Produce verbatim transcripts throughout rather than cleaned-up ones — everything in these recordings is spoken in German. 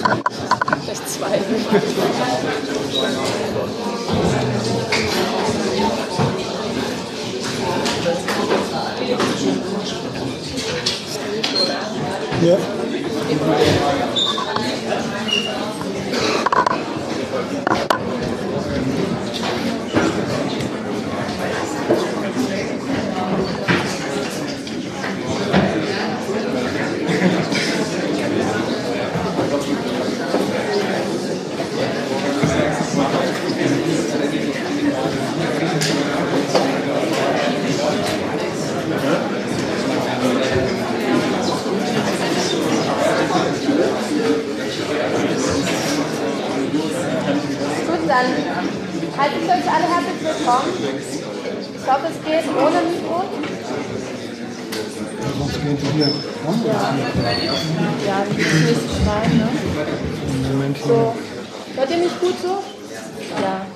Vielleicht zwei. Ja. Dann halte ich euch alle herzlich willkommen. Ich hoffe, es geht ohne Mikro. Ja, ja die müssen nicht so schreien, ne? So. Hört ihr mich gut so? Ja.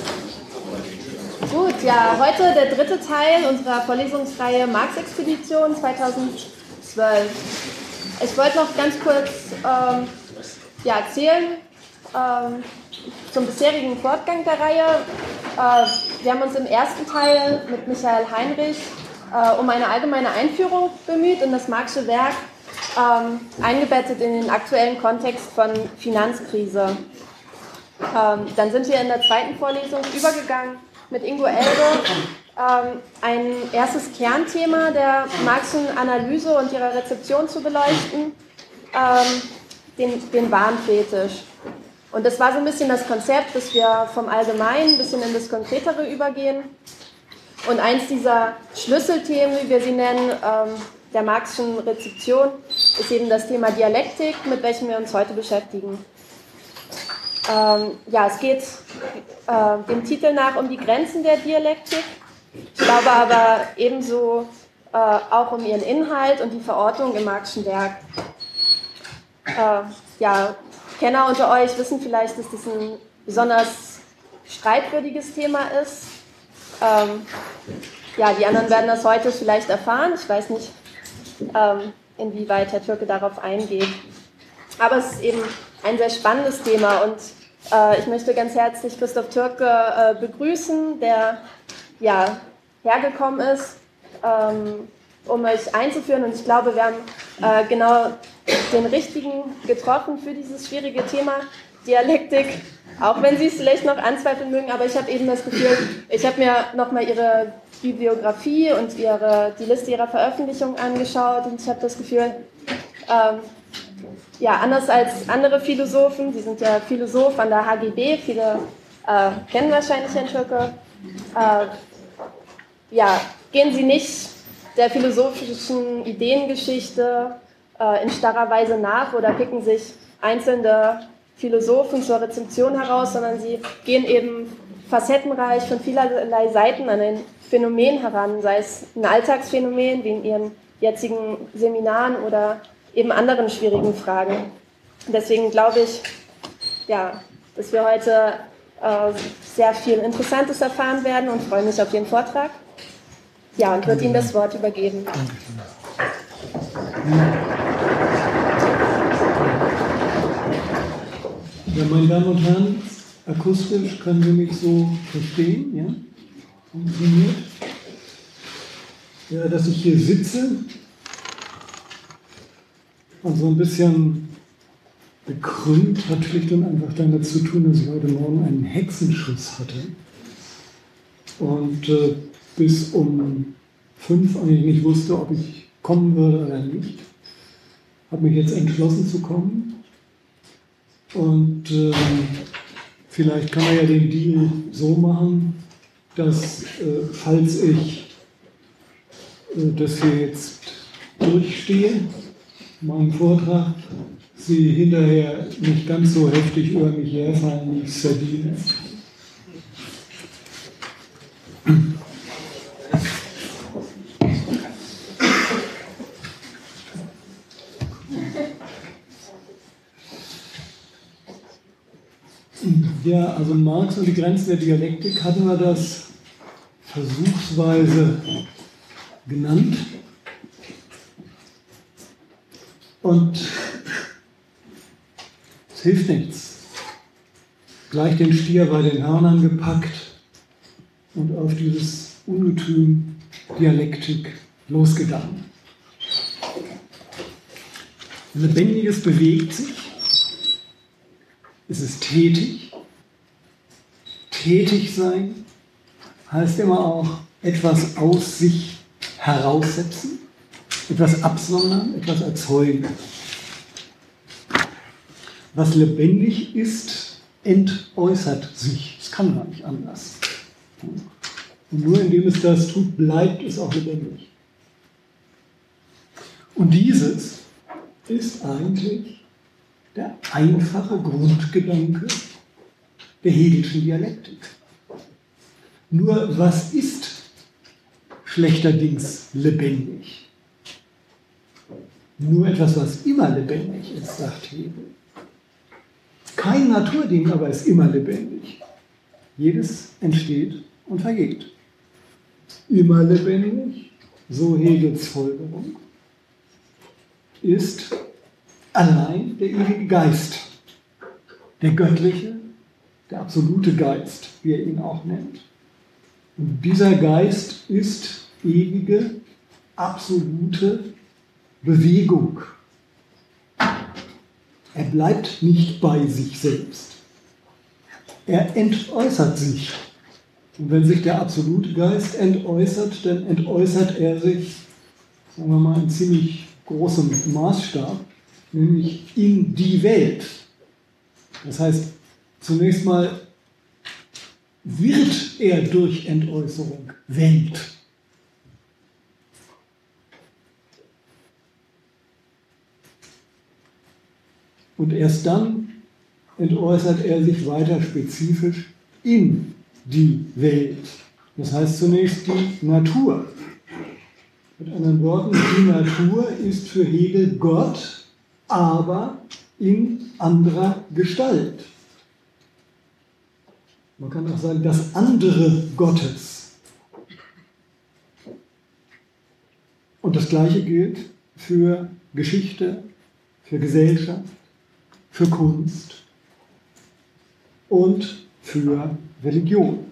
Gut, ja, heute der dritte Teil unserer Vorlesungsreihe Marx-Expedition zweitausendzwölf. Ich wollte noch ganz kurz ähm, ja, erzählen, ähm, zum bisherigen Fortgang der Reihe. Äh, wir haben uns im ersten Teil mit Michael Heinrich äh, um eine allgemeine Einführung bemüht in das Marxische Werk, ähm, eingebettet in den aktuellen Kontext von Finanzkrise. Ähm, dann sind wir in der zweiten Vorlesung übergegangen, mit Ingo Elbe ähm, ein erstes Kernthema der Marxischen Analyse und ihrer Rezeption zu beleuchten, ähm, den, den Warenfetisch. Und das war so ein bisschen das Konzept, dass wir vom Allgemeinen ein bisschen in das Konkretere übergehen. Und eins dieser Schlüsselthemen, wie wir sie nennen, ähm, der Marxischen Rezeption, ist eben das Thema Dialektik, mit welchem wir uns heute beschäftigen. Ähm, ja, es geht äh, dem Titel nach um die Grenzen der Dialektik. Ich glaube aber ebenso äh, auch um ihren Inhalt und die Verortung im Marxischen Werk. Äh, ja, Kenner unter euch wissen vielleicht, dass das ein besonders streitwürdiges Thema ist. Ähm, ja, die anderen werden das heute vielleicht erfahren. Ich weiß nicht, ähm, inwieweit Herr Türke darauf eingeht. Aber es ist eben ein sehr spannendes Thema und äh, ich möchte ganz herzlich Christoph Türke äh, begrüßen, der ja, hergekommen ist, ähm, um euch einzuführen. Und ich glaube, wir haben äh, genau den richtigen getroffen für dieses schwierige Thema Dialektik, auch wenn Sie es vielleicht noch anzweifeln mögen, aber ich habe eben das Gefühl, ich habe mir nochmal Ihre Bibliografie und ihre, die Liste Ihrer Veröffentlichungen angeschaut und ich habe das Gefühl, ähm, ja, anders als andere Philosophen, Sie sind ja Philosoph an der H G B, viele äh, kennen wahrscheinlich Herrn Türke, äh, ja, gehen Sie nicht der philosophischen Ideengeschichte äh, in starrer Weise nach oder picken sich einzelne Philosophen zur Rezeption heraus, sondern Sie gehen eben facettenreich von vielerlei Seiten an ein Phänomen heran, sei es ein Alltagsphänomen wie in Ihren jetzigen Seminaren oder eben anderen schwierigen Fragen. Deswegen glaube ich, ja, dass wir heute äh, sehr viel Interessantes erfahren werden und freue mich auf Ihren Vortrag. Ja, und würde Ihnen das Wort übergeben. Ja, meine Damen und Herren, akustisch können Sie mich so verstehen, ja? Funktioniert? Ja, dass ich hier sitze und so ein bisschen bekrümmt hat schlicht und einfach damit zu tun, dass ich heute Morgen einen Hexenschuss hatte und äh, bis um fünf eigentlich nicht wusste, ob ich kommen würde oder nicht. Habe mich jetzt entschlossen zu kommen und äh, vielleicht kann man ja den Deal so machen, dass äh, falls ich äh, das hier jetzt durchstehe, meinen Vortrag, Sie hinterher nicht ganz so heftig über mich herfallen, wie ich es verdiene. Ja, also Marx und die Grenzen der Dialektik hatten wir das versuchsweise genannt. Und Es hilft nichts. Gleich den Stier bei den Hörnern gepackt und auf dieses Ungetüm Dialektik losgegangen. Lebendiges bewegt sich, es ist tätig. Tätig sein heißt immer auch etwas aus sich heraussetzen, etwas absondern, etwas erzeugen. Was lebendig ist, entäußert sich. Es kann gar nicht anders. Und nur indem es das tut, bleibt es auch lebendig. Und dieses ist eigentlich der einfache Grundgedanke der Hegelschen Dialektik. Nur was ist schlechterdings lebendig? Nur etwas, was immer lebendig ist, sagt Hegel. Kein Naturding aber ist immer lebendig. Jedes entsteht und vergeht. Immer lebendig, so Hegels Folgerung, ist allein der ewige Geist, der göttliche, der absolute Geist, wie er ihn auch nennt. Und dieser Geist ist ewige, absolute Bewegung. Er bleibt nicht bei sich selbst. Er entäußert sich. Und wenn sich der absolute Geist entäußert, dann entäußert er sich, sagen wir mal, in ziemlich großem Maßstab, nämlich in die Welt. Das heißt, zunächst mal wird er durch Entäußerung Welt. Und erst dann entäußert er sich weiter spezifisch in die Welt. Das heißt zunächst die Natur. Mit anderen Worten, die Natur ist für Hegel Gott, aber in anderer Gestalt. Man kann auch sagen, das andere Gottes. Und das Gleiche gilt für Geschichte, für Gesellschaft, für Kunst und für Religion.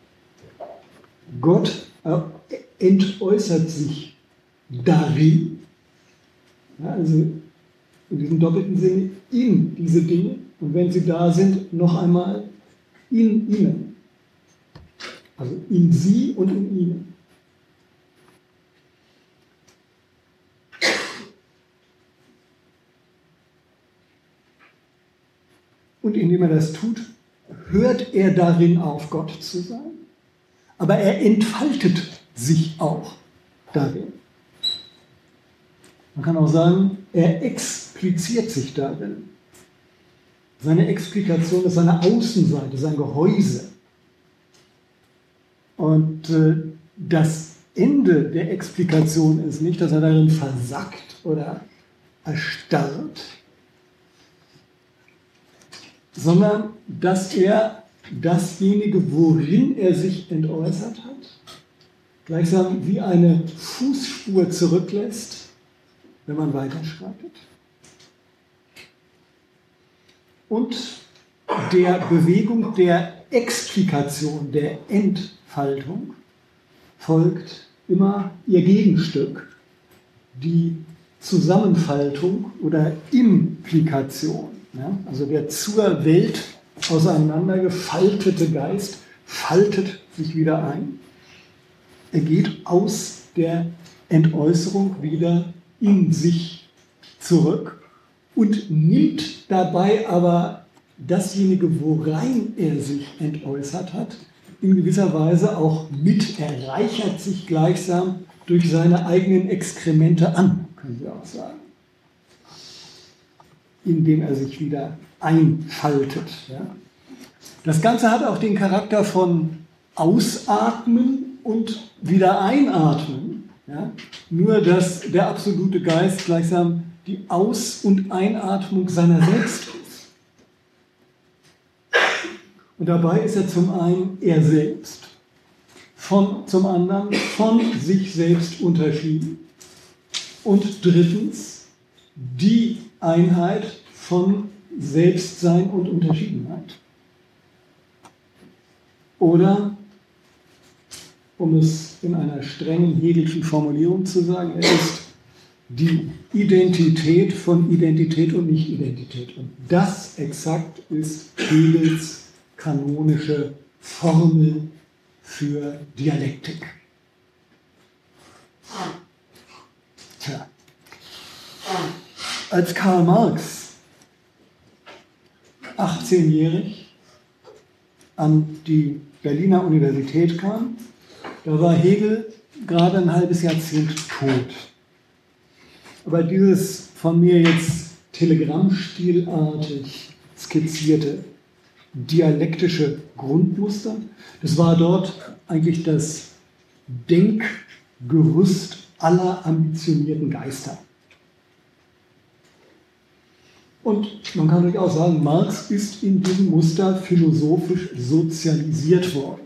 Gott entäußert sich darin, ja, also in diesem doppelten Sinne, in diese Dinge, und wenn sie da sind, noch einmal in ihnen. Also in sie und in ihnen. Und indem er das tut, hört er darin auf, Gott zu sein. Aber er entfaltet sich auch darin. Man kann auch sagen, er expliziert sich darin. Seine Explikation ist seine Außenseite, sein Gehäuse. Und äh, das Ende der Explikation ist nicht, dass er darin versackt oder erstarrt, sondern dass er dasjenige, worin er sich entäußert hat, gleichsam wie eine Fußspur zurücklässt, wenn man weiterschreitet. Und der Bewegung der Explikation, der Entfaltung, folgt immer ihr Gegenstück, die Zusammenfaltung oder Implikation. Ja? Also der zur Welt auseinandergefaltete Geist faltet sich wieder ein. Er geht aus der Entäußerung wieder in sich zurück und nimmt dabei aber dasjenige, worein er sich entäußert hat, in gewisser Weise auch mit. Er reichert sich gleichsam durch seine eigenen Exkremente an, können wir auch sagen, indem er sich wieder einfaltet. Ja. Das Ganze hat auch den Charakter von Ausatmen und wieder Einatmen. Ja. Nur, dass der absolute Geist gleichsam die Aus- und Einatmung seiner selbst ist. Und dabei ist er zum einen er selbst, von, zum anderen von sich selbst unterschieden und drittens die Einheit von Selbstsein und Unterschiedenheit. Oder, um es in einer strengen Hegelschen Formulierung zu sagen, er ist die Identität von Identität und Nicht-Identität. Und das exakt ist Hegels kanonische Formel für Dialektik. Tja. Als Karl Marx achtzehnjährig an die Berliner Universität kam, da war Hegel gerade ein halbes Jahrzehnt tot. Aber dieses von mir jetzt telegrammstilartig skizzierte dialektische Grundmuster, das war dort eigentlich das Denkgerüst aller ambitionierten Geister. Und man kann durchaus sagen, Marx ist in diesem Muster philosophisch sozialisiert worden.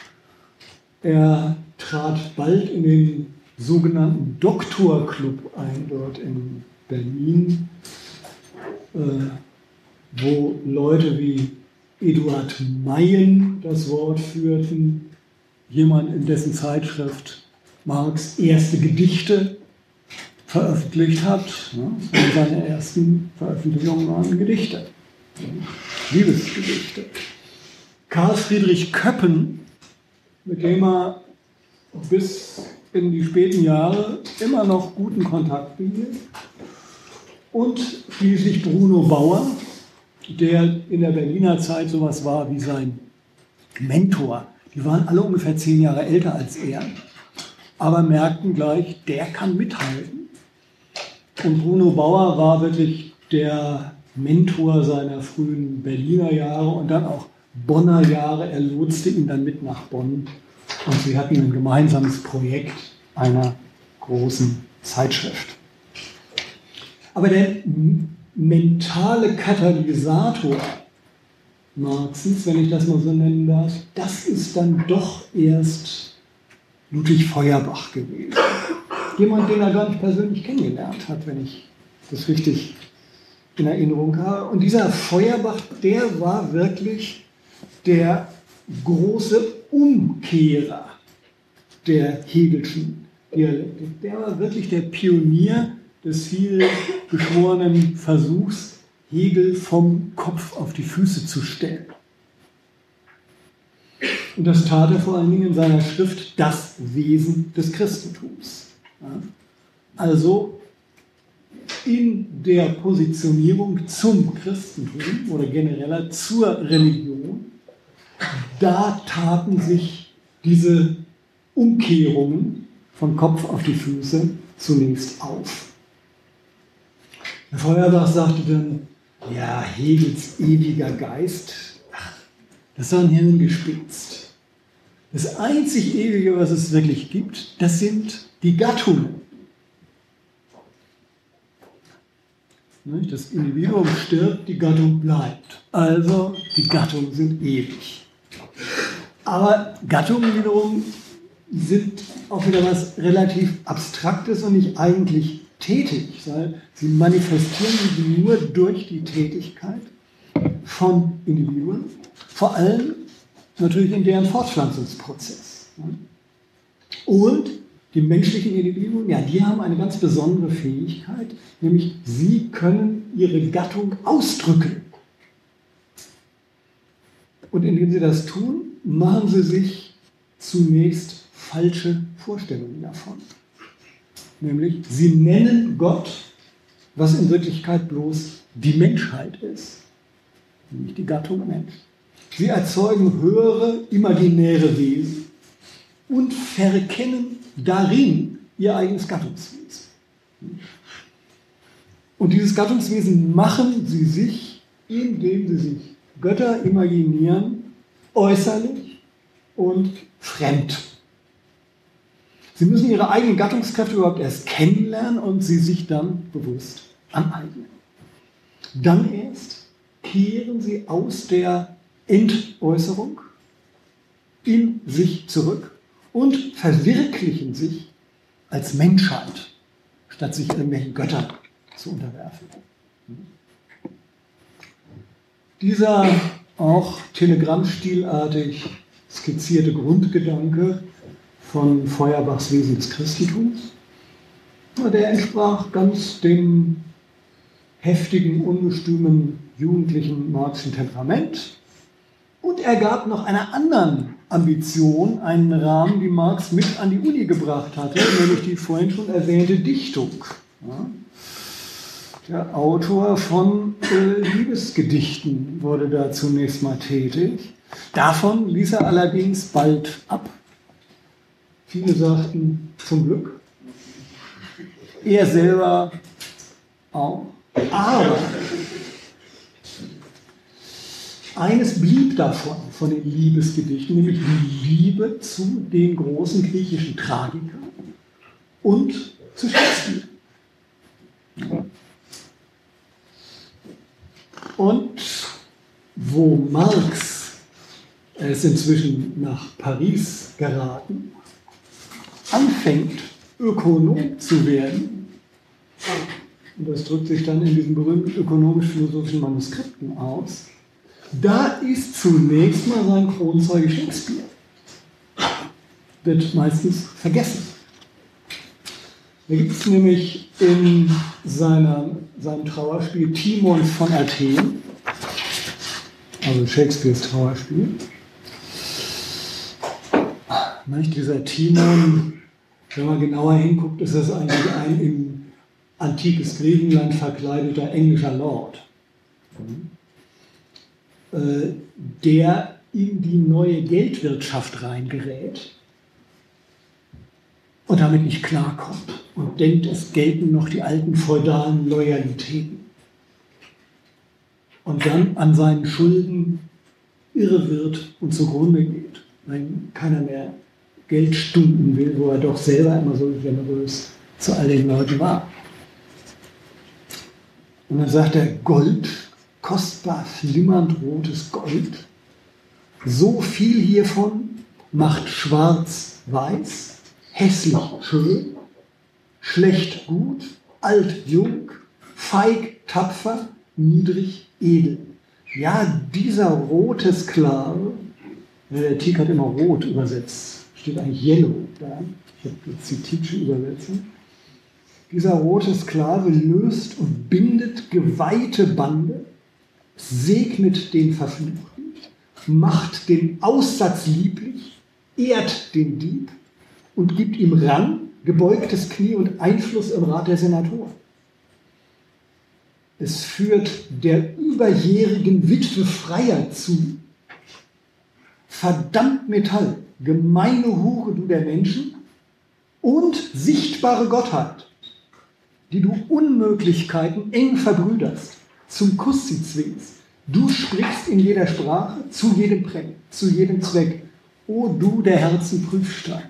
Er trat bald in den sogenannten Doktorclub ein, dort in Berlin, äh, wo Leute wie Eduard Meyen das Wort führten, jemand, in dessen Zeitschrift Marx erste Gedichte veröffentlicht hat. Ne? Seine ersten Veröffentlichungen waren Gedichte, Liebesgedichte. Karl Friedrich Köppen, mit dem er bis in die späten Jahre immer noch guten Kontakt behielt. Und schließlich Bruno Bauer, der in der Berliner Zeit sowas war wie sein Mentor. Die waren alle ungefähr zehn Jahre älter als er, aber merkten gleich, der kann mithalten. Und Bruno Bauer war wirklich der Mentor seiner frühen Berliner Jahre und dann auch Bonner Jahre. Er lotste ihn dann mit nach Bonn und sie hatten ein gemeinsames Projekt einer großen Zeitschrift. Aber der mentale Katalysator Marxens, wenn ich das mal so nennen darf, das ist dann doch erst Ludwig Feuerbach gewesen. Jemand, den er gar nicht persönlich kennengelernt hat, wenn ich das richtig in Erinnerung habe. Und dieser Feuerbach, der war wirklich der große Umkehrer der Hegelschen Dialektik. Der war wirklich der Pionier des viel beschworenen Versuchs, Hegel vom Kopf auf die Füße zu stellen. Und das tat er vor allen Dingen in seiner Schrift Das Wesen des Christentums. Also in der Positionierung zum Christentum oder genereller zur Religion, da taten sich diese Umkehrungen von Kopf auf die Füße zunächst auf. Herr Feuerbach sagte dann, ja, Hegels ewiger Geist, ach, das war ein Hirngespinst. Das einzig Ewige, was es wirklich gibt, das sind die Gattungen. Das Individuum stirbt, die Gattung bleibt. Also die Gattungen sind ewig. Aber Gattungen wiederum sind auch wieder was relativ Abstraktes und nicht eigentlich tätig. Sie manifestieren sich nur durch die Tätigkeit von Individuen, vor allem natürlich in deren Fortpflanzungsprozess. Und die menschlichen Individuen, ja, die haben eine ganz besondere Fähigkeit, nämlich sie können ihre Gattung ausdrücken. Und indem sie das tun, machen sie sich zunächst falsche Vorstellungen davon. Nämlich, sie nennen Gott, was in Wirklichkeit bloß die Menschheit ist, nämlich die Gattung Mensch. Sie erzeugen höhere, imaginäre Wesen und verkennen darin ihr eigenes Gattungswesen. Und dieses Gattungswesen machen sie sich, indem sie sich Götter imaginieren, äußerlich und fremd. Sie müssen ihre eigenen Gattungskräfte überhaupt erst kennenlernen und sie sich dann bewusst aneignen. Dann erst kehren sie aus der Entäußerung in sich zurück und verwirklichen sich als Menschheit, statt sich irgendwelchen Göttern zu unterwerfen. Dieser auch telegrammstilartig skizzierte Grundgedanke von Feuerbachs Wesen des Christentums, der entsprach ganz dem heftigen, ungestümen, jugendlichen Marxischen Temperament. Und er gab noch einer anderen Ambition einen Rahmen, die Marx mit an die Uni gebracht hatte, nämlich die vorhin schon erwähnte Dichtung. Ja. Der Autor von äh, Liebesgedichten wurde da zunächst mal tätig. Davon ließ er allerdings bald ab. Viele sagten zum Glück. Er selber auch. Aber eines blieb davon, von den Liebesgedichten, nämlich die Liebe zu den großen griechischen Tragikern und zu Shakespeare. Und wo Marx, er ist inzwischen nach Paris geraten, anfängt, Ökonom zu werden, und das drückt sich dann in diesen berühmten ökonomisch-philosophischen Manuskripten aus, da ist zunächst mal sein Kronzeuge Shakespeare. Wird meistens vergessen. Da gibt es nämlich in seiner, seinem Trauerspiel Timon von Athen, also Shakespeares Trauerspiel, dieser Timon, wenn man genauer hinguckt, ist das eigentlich ein in antikes Griechenland verkleideter englischer Lord, der in die neue Geldwirtschaft reingerät und damit nicht klarkommt und denkt, es gelten noch die alten feudalen Loyalitäten. Und dann an seinen Schulden irre wird und zugrunde geht, wenn keiner mehr Geld stunden will, wo er doch selber immer so generös zu all den Leuten war. Und dann sagt er, Gold, kostbar flimmernd rotes Gold, so viel hiervon macht schwarz weiß, hässlich schön, schlecht gut, alt jung, feig tapfer, niedrig edel. Ja, dieser rote Sklave, der Tick hat immer rot übersetzt, steht eigentlich yellow da, ich habe die Zitische Übersetzung. Dieser rote Sklave löst und bindet geweihte Bande, segnet den Verfluchten, macht den Aussatz lieblich, ehrt den Dieb und gibt ihm Rang, gebeugtes Knie und Einfluss im Rat der Senatoren. Es führt der überjährigen Witwe Freier zu. Verdammt Metall, gemeine Hure du der Menschen und sichtbare Gottheit, die du Unmöglichkeiten eng verbrüderst, zum Kuss sie zwingst. Du sprichst in jeder Sprache, zu jedem Preck, zu jedem Zweck. O du der Herzen Prüfstein.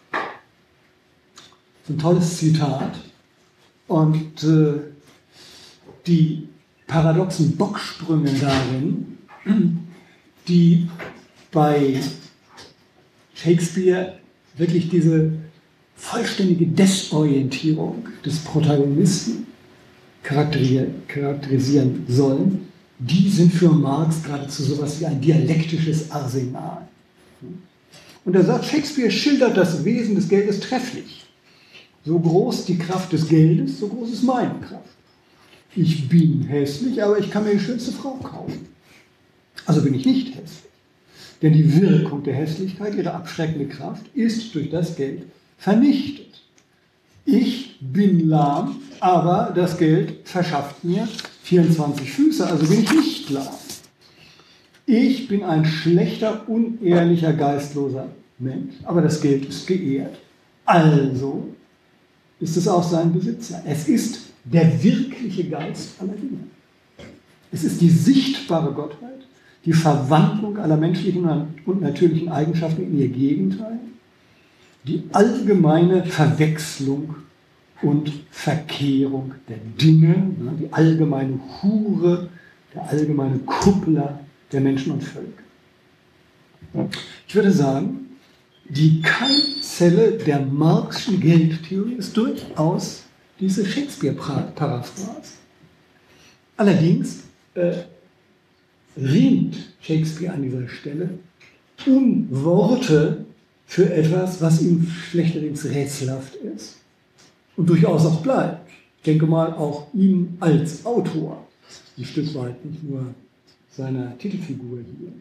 Ein tolles Zitat. Und äh, die paradoxen Bocksprünge darin, die bei Shakespeare wirklich diese vollständige Desorientierung des Protagonisten charakterisieren sollen, die sind für Marx geradezu sowas wie ein dialektisches Arsenal. Und er sagt, Shakespeare schildert das Wesen des Geldes trefflich. So groß die Kraft des Geldes, so groß ist meine Kraft. Ich bin hässlich, aber ich kann mir die schönste Frau kaufen. Also bin ich nicht hässlich. Denn die Wirkung der Hässlichkeit, ihre abschreckende Kraft, ist durch das Geld vernichtet. Ich bin lahm, aber das Geld verschafft mir vierundzwanzig Füße, also bin ich nicht lahm. Ich bin ein schlechter, unehrlicher, geistloser Mensch, aber das Geld ist geehrt. Also ist es auch sein Besitzer. Es ist der wirkliche Geist aller Dinge. Es ist die sichtbare Gottheit, die Verwandlung aller menschlichen und natürlichen Eigenschaften in ihr Gegenteil, die allgemeine Verwechslung und Verkehrung der Dinge, die allgemeine Hure, der allgemeine Kuppler der Menschen und Völker. Ich würde sagen, die Keimzelle der Marxischen Geldtheorie ist durchaus diese Shakespeare-Paraphrase. Allerdings äh, ringt Shakespeare an dieser Stelle um Worte für etwas, was ihm schlechterdings rätselhaft ist und durchaus auch bleibt. Ich denke mal, auch ihm als Autor ein Stück weit, nicht nur seiner Titelfigur hier.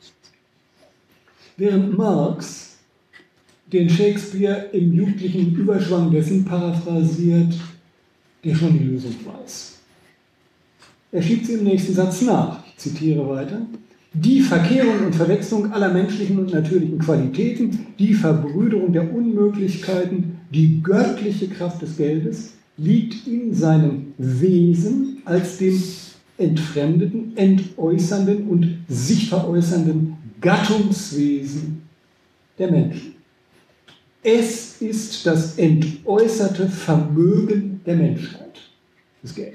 Während Marx den Shakespeare im jugendlichen Überschwang dessen paraphrasiert, der schon die Lösung weiß. Er schiebt sie im nächsten Satz nach. Ich zitiere weiter. Die Verkehrung und Verwechslung aller menschlichen und natürlichen Qualitäten, die Verbrüderung der Unmöglichkeiten, die göttliche Kraft des Geldes liegt in seinem Wesen als dem entfremdeten, entäußernden und sich veräußernden Gattungswesen der Menschen. Es ist das entäußerte Vermögen der Menschheit, das Geld.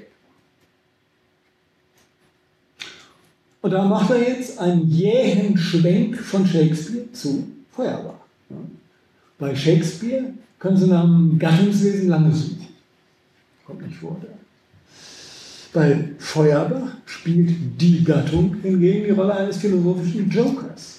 Und da macht er jetzt einen jähen Schwenk von Shakespeare zu Feuerbach. Ja. Bei Shakespeare können Sie nach dem Gattungswesen lange suchen. Kommt nicht vor. Da. Bei Feuerbach spielt die Gattung hingegen die Rolle eines philosophischen Jokers.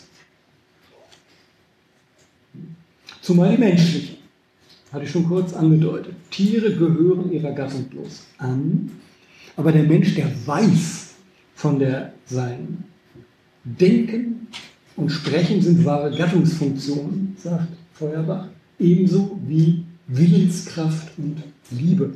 Zumal die menschlichen. Hatte ich schon kurz angedeutet. Tiere gehören ihrer Gattung bloß an, aber der Mensch, der weiß von der sein Denken und Sprechen sind wahre Gattungsfunktionen, sagt Feuerbach, ebenso wie Willenskraft und Liebe.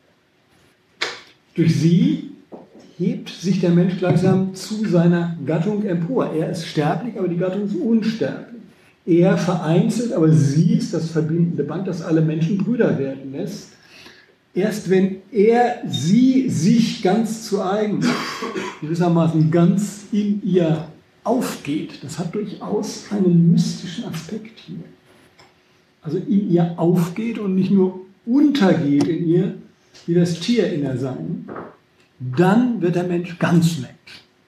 Durch sie hebt sich der Mensch gleichsam zu seiner Gattung empor. Er ist sterblich, aber die Gattung ist unsterblich. Er vereinzelt, aber sie ist das verbindende Band, das alle Menschen Brüder werden lässt. Erst wenn er sie sich ganz zu eigen, gewissermaßen ganz in ihr aufgeht, das hat durchaus einen mystischen Aspekt hier. Also in ihr aufgeht und nicht nur untergeht in ihr, wie das Tier in der Seinen, dann wird der Mensch ganz Mensch.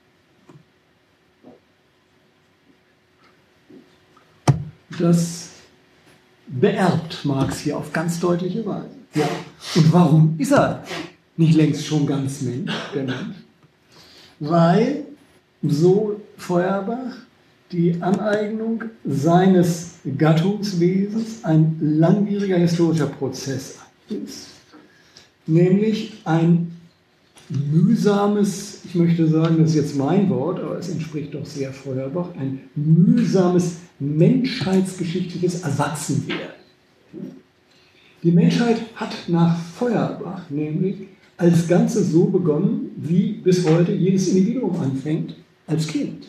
Das beerbt Marx hier auf ganz deutliche Weise. Ja. Und warum ist er nicht längst schon ganz Mensch, der Mensch? Weil, so Feuerbach, die Aneignung seines Gattungswesens ein langwieriger historischer Prozess ist. Nämlich ein mühsames, ich möchte sagen, das ist jetzt mein Wort, aber es entspricht doch sehr Feuerbach, ein mühsames menschheitsgeschichtliches Erwachsenwerden. Die Menschheit hat nach Feuerbach nämlich als Ganzes so begonnen, wie bis heute jedes Individuum anfängt, als Kind.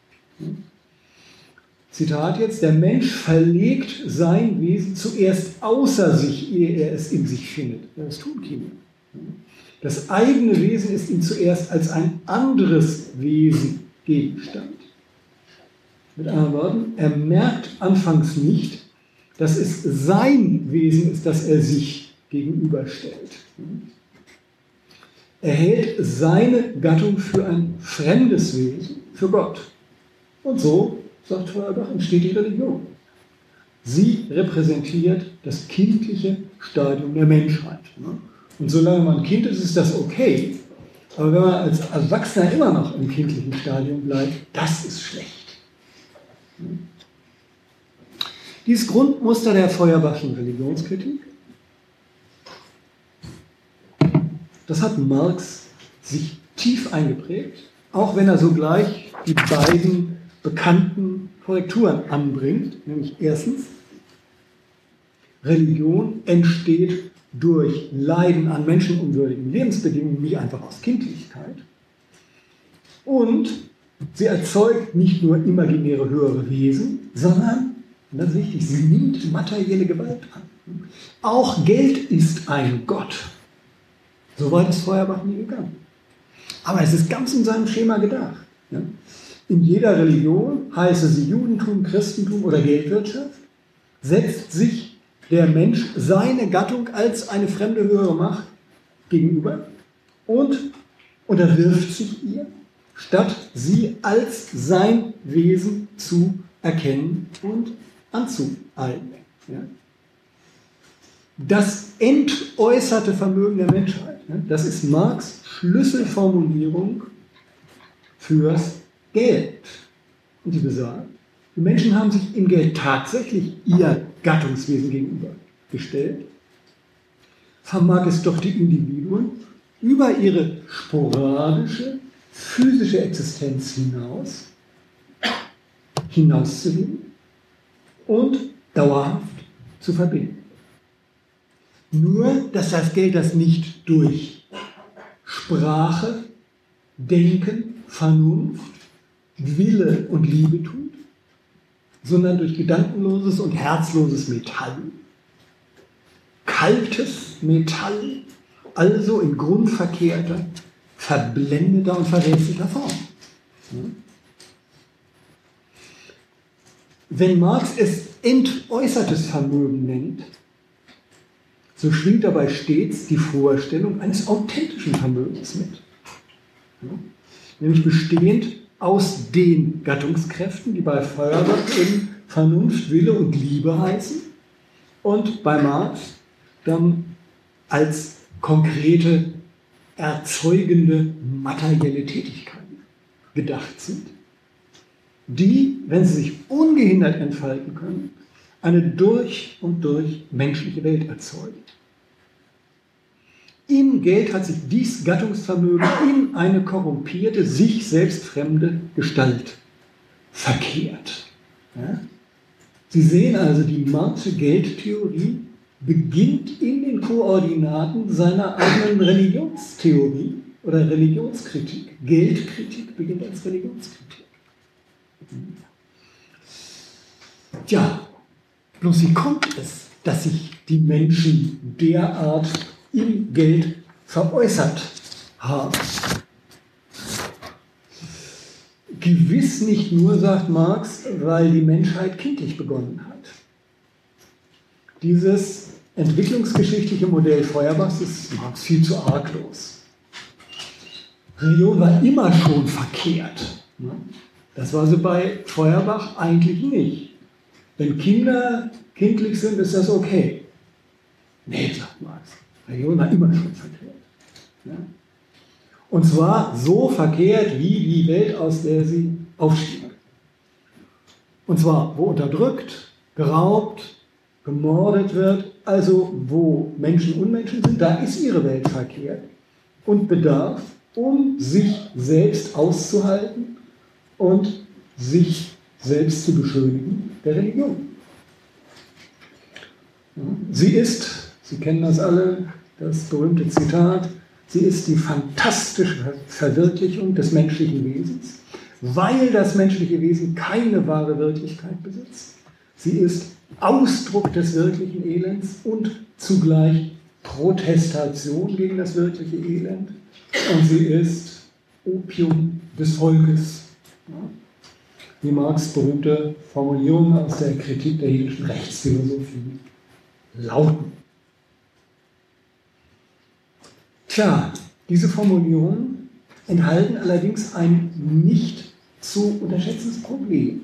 Zitat jetzt, der Mensch verlegt sein Wesen zuerst außer sich, ehe er es in sich findet. Das tun Kinder. Das eigene Wesen ist ihm zuerst als ein anderes Wesen Gegenstand. Mit anderen Worten, er merkt anfangs nicht, dass es sein Wesen ist, das er sich gegenüberstellt. Er hält seine Gattung für ein fremdes Wesen, für Gott. Und so, sagt Feuerbach, entsteht die Religion. Sie repräsentiert das kindliche Stadium der Menschheit. Und solange man Kind ist, ist das okay. Aber wenn man als Erwachsener immer noch im kindlichen Stadium bleibt, das ist schlecht. Dieses Grundmuster der Feuerbachschen Religionskritik, das hat Marx sich tief eingeprägt, auch wenn er sogleich die beiden bekannten Korrekturen anbringt, nämlich erstens, Religion entsteht durch Leiden an menschenunwürdigen Lebensbedingungen, nicht einfach aus Kindlichkeit. Und sie erzeugt nicht nur imaginäre höhere Wesen, sondern, und das ist wichtig, sie nimmt materielle Gewalt an. Auch Geld ist ein Gott. So weit ist Feuerbach nie gegangen. Aber es ist ganz in seinem Schema gedacht. Ja? In jeder Religion, heiße sie Judentum, Christentum oder Geldwirtschaft, setzt sich der Mensch seine Gattung als eine fremde höhere Macht gegenüber und unterwirft sich ihr, statt sie als sein Wesen zu erkennen und anzueignen. Ja? Das entäußerte Vermögen der Menschheit, ja, das ist Marx' Schlüsselformulierung fürs Geld. Und sie besagt, die Menschen haben sich im Geld tatsächlich ihr Gattungswesen gegenübergestellt, vermag es doch die Individuen über ihre sporadische, physische Existenz hinaus, hinauszuleben und dauerhaft zu verbinden. Nur, dass das Geld das nicht durch Sprache, Denken, Vernunft, Wille und Liebe tut, sondern durch gedankenloses und herzloses Metall. Kaltes Metall, also in grundverkehrter, verblendeter und verrätselter Form. Wenn Marx es entäußertes Vermögen nennt, so schwingt dabei stets die Vorstellung eines authentischen Vermögens mit. Nämlich bestehend aus den Gattungskräften, die bei Feuerbach eben Vernunft, Wille und Liebe heißen und bei Marx dann als konkrete, erzeugende, materielle Tätigkeiten gedacht sind, die, wenn sie sich ungehindert entfalten können, eine durch und durch menschliche Welt erzeugen. Im Geld hat sich dies Gattungsvermögen in eine korrumpierte, sich selbst fremde Gestalt verkehrt. Ja? Sie sehen also, die Marxische Geldtheorie beginnt in den Koordinaten seiner eigenen Religionstheorie oder Religionskritik. Geldkritik beginnt als Religionskritik. Tja, bloß wie kommt es, dass sich die Menschen derart im Geld veräußert haben? Gewiss nicht nur, sagt Marx, weil die Menschheit kindlich begonnen hat. Dieses entwicklungsgeschichtliche Modell Feuerbachs ist Marx viel zu arglos. Religion war immer schon verkehrt. Das war sie bei Feuerbach eigentlich nicht. Wenn Kinder kindlich sind, ist das okay. Nee, sagt Marx, Religion war immer schon verkehrt. Und zwar so verkehrt wie die Welt, aus der sie aufstieg. Und zwar, wo unterdrückt, geraubt, gemordet wird, also wo Menschen Unmenschen sind, da ist ihre Welt verkehrt und bedarf, um sich selbst auszuhalten und sich selbst zu beschönigen, der Religion. Sie ist, Sie kennen das alle, das berühmte Zitat, sie ist die fantastische Verwirklichung des menschlichen Wesens, weil das menschliche Wesen keine wahre Wirklichkeit besitzt. Sie ist Ausdruck des wirklichen Elends und zugleich Protestation gegen das wirkliche Elend. Und sie ist Opium des Volkes. Wie Marx' berühmte Formulierung aus der Kritik der hegelischen Rechtsphilosophie lauten. Tja, diese Formulierungen enthalten allerdings ein nicht zu unterschätzendes Problem.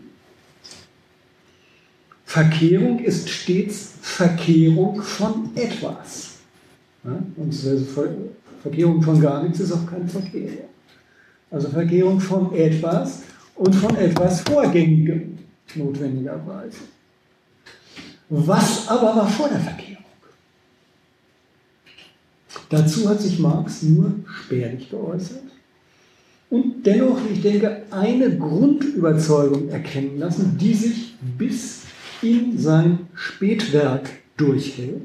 Verkehrung ist stets Verkehrung von etwas. Ja? Und Verkehrung von gar nichts ist auch kein Verkehr. Also Verkehrung von etwas und von etwas Vorgängigem, notwendigerweise. Was aber war vor der Verkehrung? Dazu hat sich Marx nur spärlich geäußert und dennoch, wie ich denke, eine Grundüberzeugung erkennen lassen, die sich bis in sein Spätwerk durchhält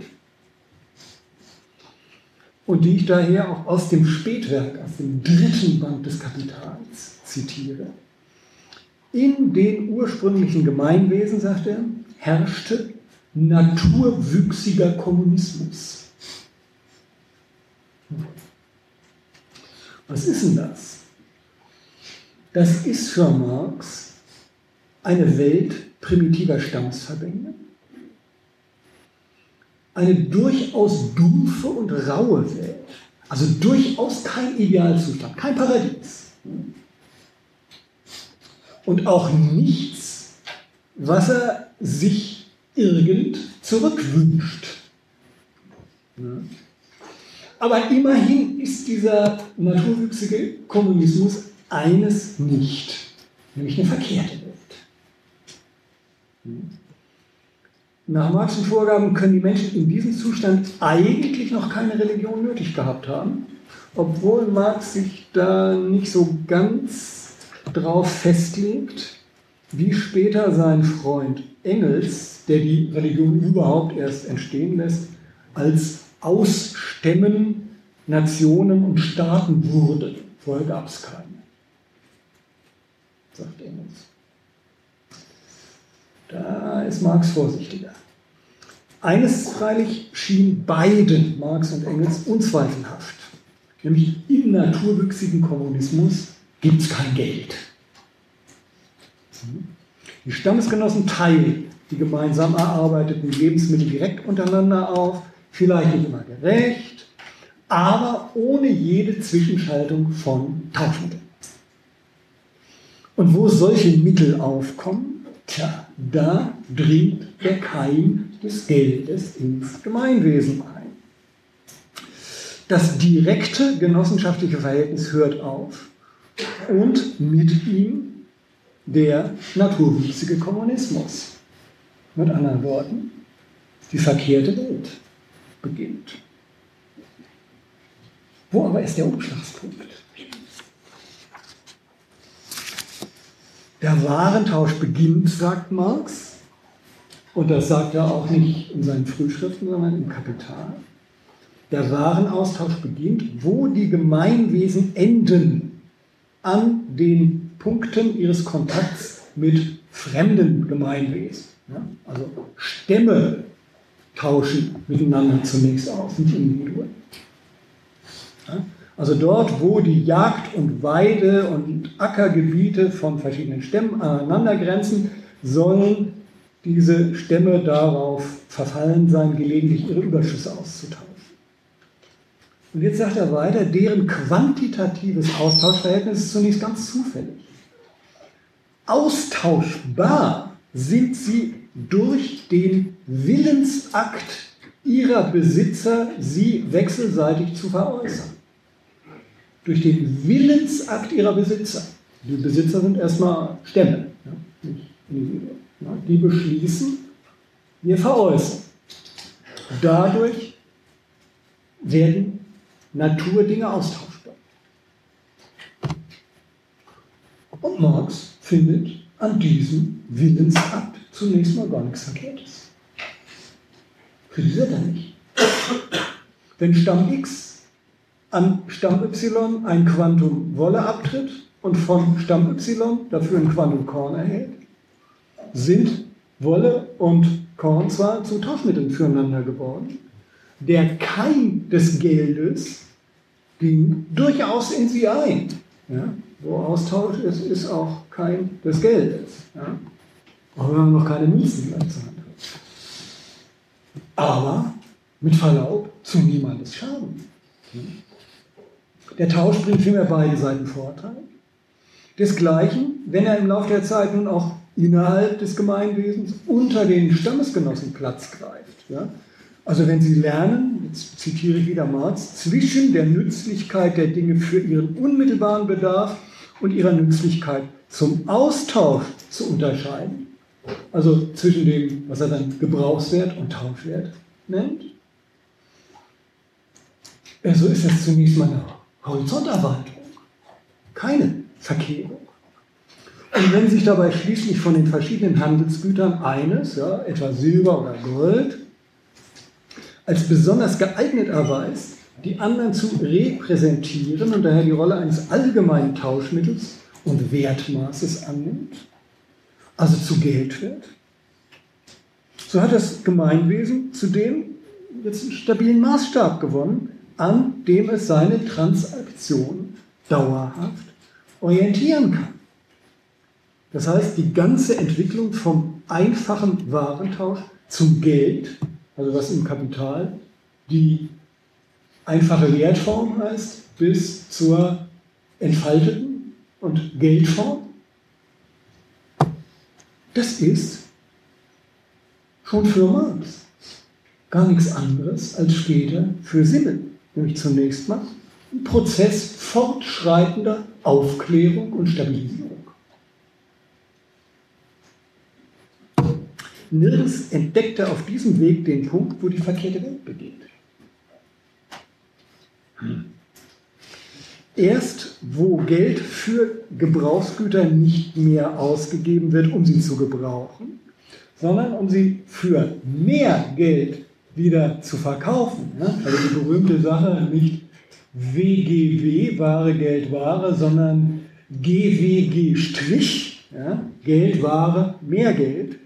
und die ich daher auch aus dem Spätwerk, aus dem dritten Band des Kapitals zitiere. In den ursprünglichen Gemeinwesen, sagt er, herrschte naturwüchsiger Kommunismus. Was ist denn das? Das ist für Marx eine Welt primitiver Stammesverbände, eine durchaus dumpfe und raue Welt, also durchaus kein Idealzustand, kein Paradies. Und auch nichts, was er sich irgend zurückwünscht. Aber immerhin ist dieser naturwüchsige Kommunismus eines nicht. nämlich eine verkehrte Welt. Nach Marxischen Vorgaben können die Menschen in diesem Zustand eigentlich noch keine Religion nötig gehabt haben, obwohl Marx sich da nicht so ganz drauf festlegt, wie später sein Freund Engels, der die Religion überhaupt erst entstehen lässt, als aus Stämmen, Nationen und Staaten wurde. Vorher gab es keine, sagt Engels. Da ist Marx vorsichtiger. Eines freilich schien beiden, Marx und Engels, unzweifelhaft. Nämlich im naturwüchsigen Kommunismus gibt es kein Geld. Die Stammesgenossen teilen die gemeinsam erarbeiteten Lebensmittel direkt untereinander auf, vielleicht nicht immer gerecht, aber ohne jede Zwischenschaltung von Tauschmitteln. Und wo solche Mittel aufkommen, tja, da dringt der Keim des Geldes ins Gemeinwesen ein. Das direkte genossenschaftliche Verhältnis hört auf und mit ihm der naturwüchsige Kommunismus. Mit anderen Worten, die verkehrte Welt beginnt. Wo aber ist der Umschlagspunkt? Der Warentausch beginnt, sagt Marx, und das sagt er auch nicht in seinen Frühschriften, sondern im Kapital. Der Warenaustausch beginnt, wo die Gemeinwesen enden, an den Punkten ihres Kontakts mit fremden Gemeinwesen. Ja? Also Stämme tauschen miteinander zunächst aus, nicht Individuen. Ja? Also dort, wo die Jagd- und Weide- und Ackergebiete von verschiedenen Stämmen aneinander grenzen, sollen diese Stämme darauf verfallen sein, gelegentlich ihre Überschüsse auszutauschen. Und jetzt sagt er weiter, deren quantitatives Austauschverhältnis ist zunächst ganz zufällig. Austauschbar sind sie durch den Willensakt ihrer Besitzer, sie wechselseitig zu veräußern. Durch den Willensakt ihrer Besitzer. Die Besitzer sind erstmal Stämme, ja, nicht Individuen. Ja, die beschließen, wir veräußern. Dadurch werden Naturdinge austauschbar. Und Marx findet an diesem Willensakt zunächst mal gar nichts Verkehrtes. Kritisiert er nicht. Wenn Stamm X an Stamm Y ein Quantum Wolle abtritt und von Stamm Y dafür ein Quantum Korn erhält, sind Wolle und Korn zwar zu Tauschmitteln füreinander geworden, der Keim des Geldes ging durchaus in sie ein. Ja? Wo Austausch ist, ist auch Keim des Geldes. Ja? Auch wenn man noch keine Münzen gleich zur Hand hat. Aber, mit Verlaub, zu niemandes Schaden. Der Tausch bringt vielmehr beide Seiten Vorteil. Desgleichen, wenn er im Laufe der Zeit nun auch innerhalb des Gemeinwesens unter den Stammesgenossen Platz greift. Ja? Also wenn Sie lernen, jetzt zitiere ich wieder Marx, zwischen der Nützlichkeit der Dinge für ihren unmittelbaren Bedarf und ihrer Nützlichkeit zum Austausch zu unterscheiden, also zwischen dem, was er dann Gebrauchswert und Tauschwert nennt, so ist das zunächst mal eine Horizonterweiterung, keine Verkehrung. Und wenn sich dabei schließlich von den verschiedenen Handelsgütern eines, ja, etwa Silber oder Gold, als besonders geeignet erweist, die anderen zu repräsentieren und daher die Rolle eines allgemeinen Tauschmittels und Wertmaßes annimmt, also zu Geld wird, so hat das Gemeinwesen zudem jetzt einen stabilen Maßstab gewonnen, an dem es seine Transaktion dauerhaft orientieren kann. Das heißt, die ganze Entwicklung vom einfachen Warentausch zum Geld, also was im Kapital die einfache Wertform heißt, bis zur entfalteten und Geldform, das ist schon für Marx gar nichts anderes als später für Simmel. Nämlich zunächst mal ein Prozess fortschreitender Aufklärung und Stabilisierung. nirgends entdeckt er auf diesem Weg den Punkt, wo die verkehrte Welt beginnt. Hm. Erst wo Geld für Gebrauchsgüter nicht mehr ausgegeben wird, um sie zu gebrauchen, sondern um sie für mehr Geld wieder zu verkaufen. Ne? Also die berühmte Sache, nicht W G W, Ware, Geld, Ware, sondern G W G Strich, ja? Geld, Ware, mehr Geld.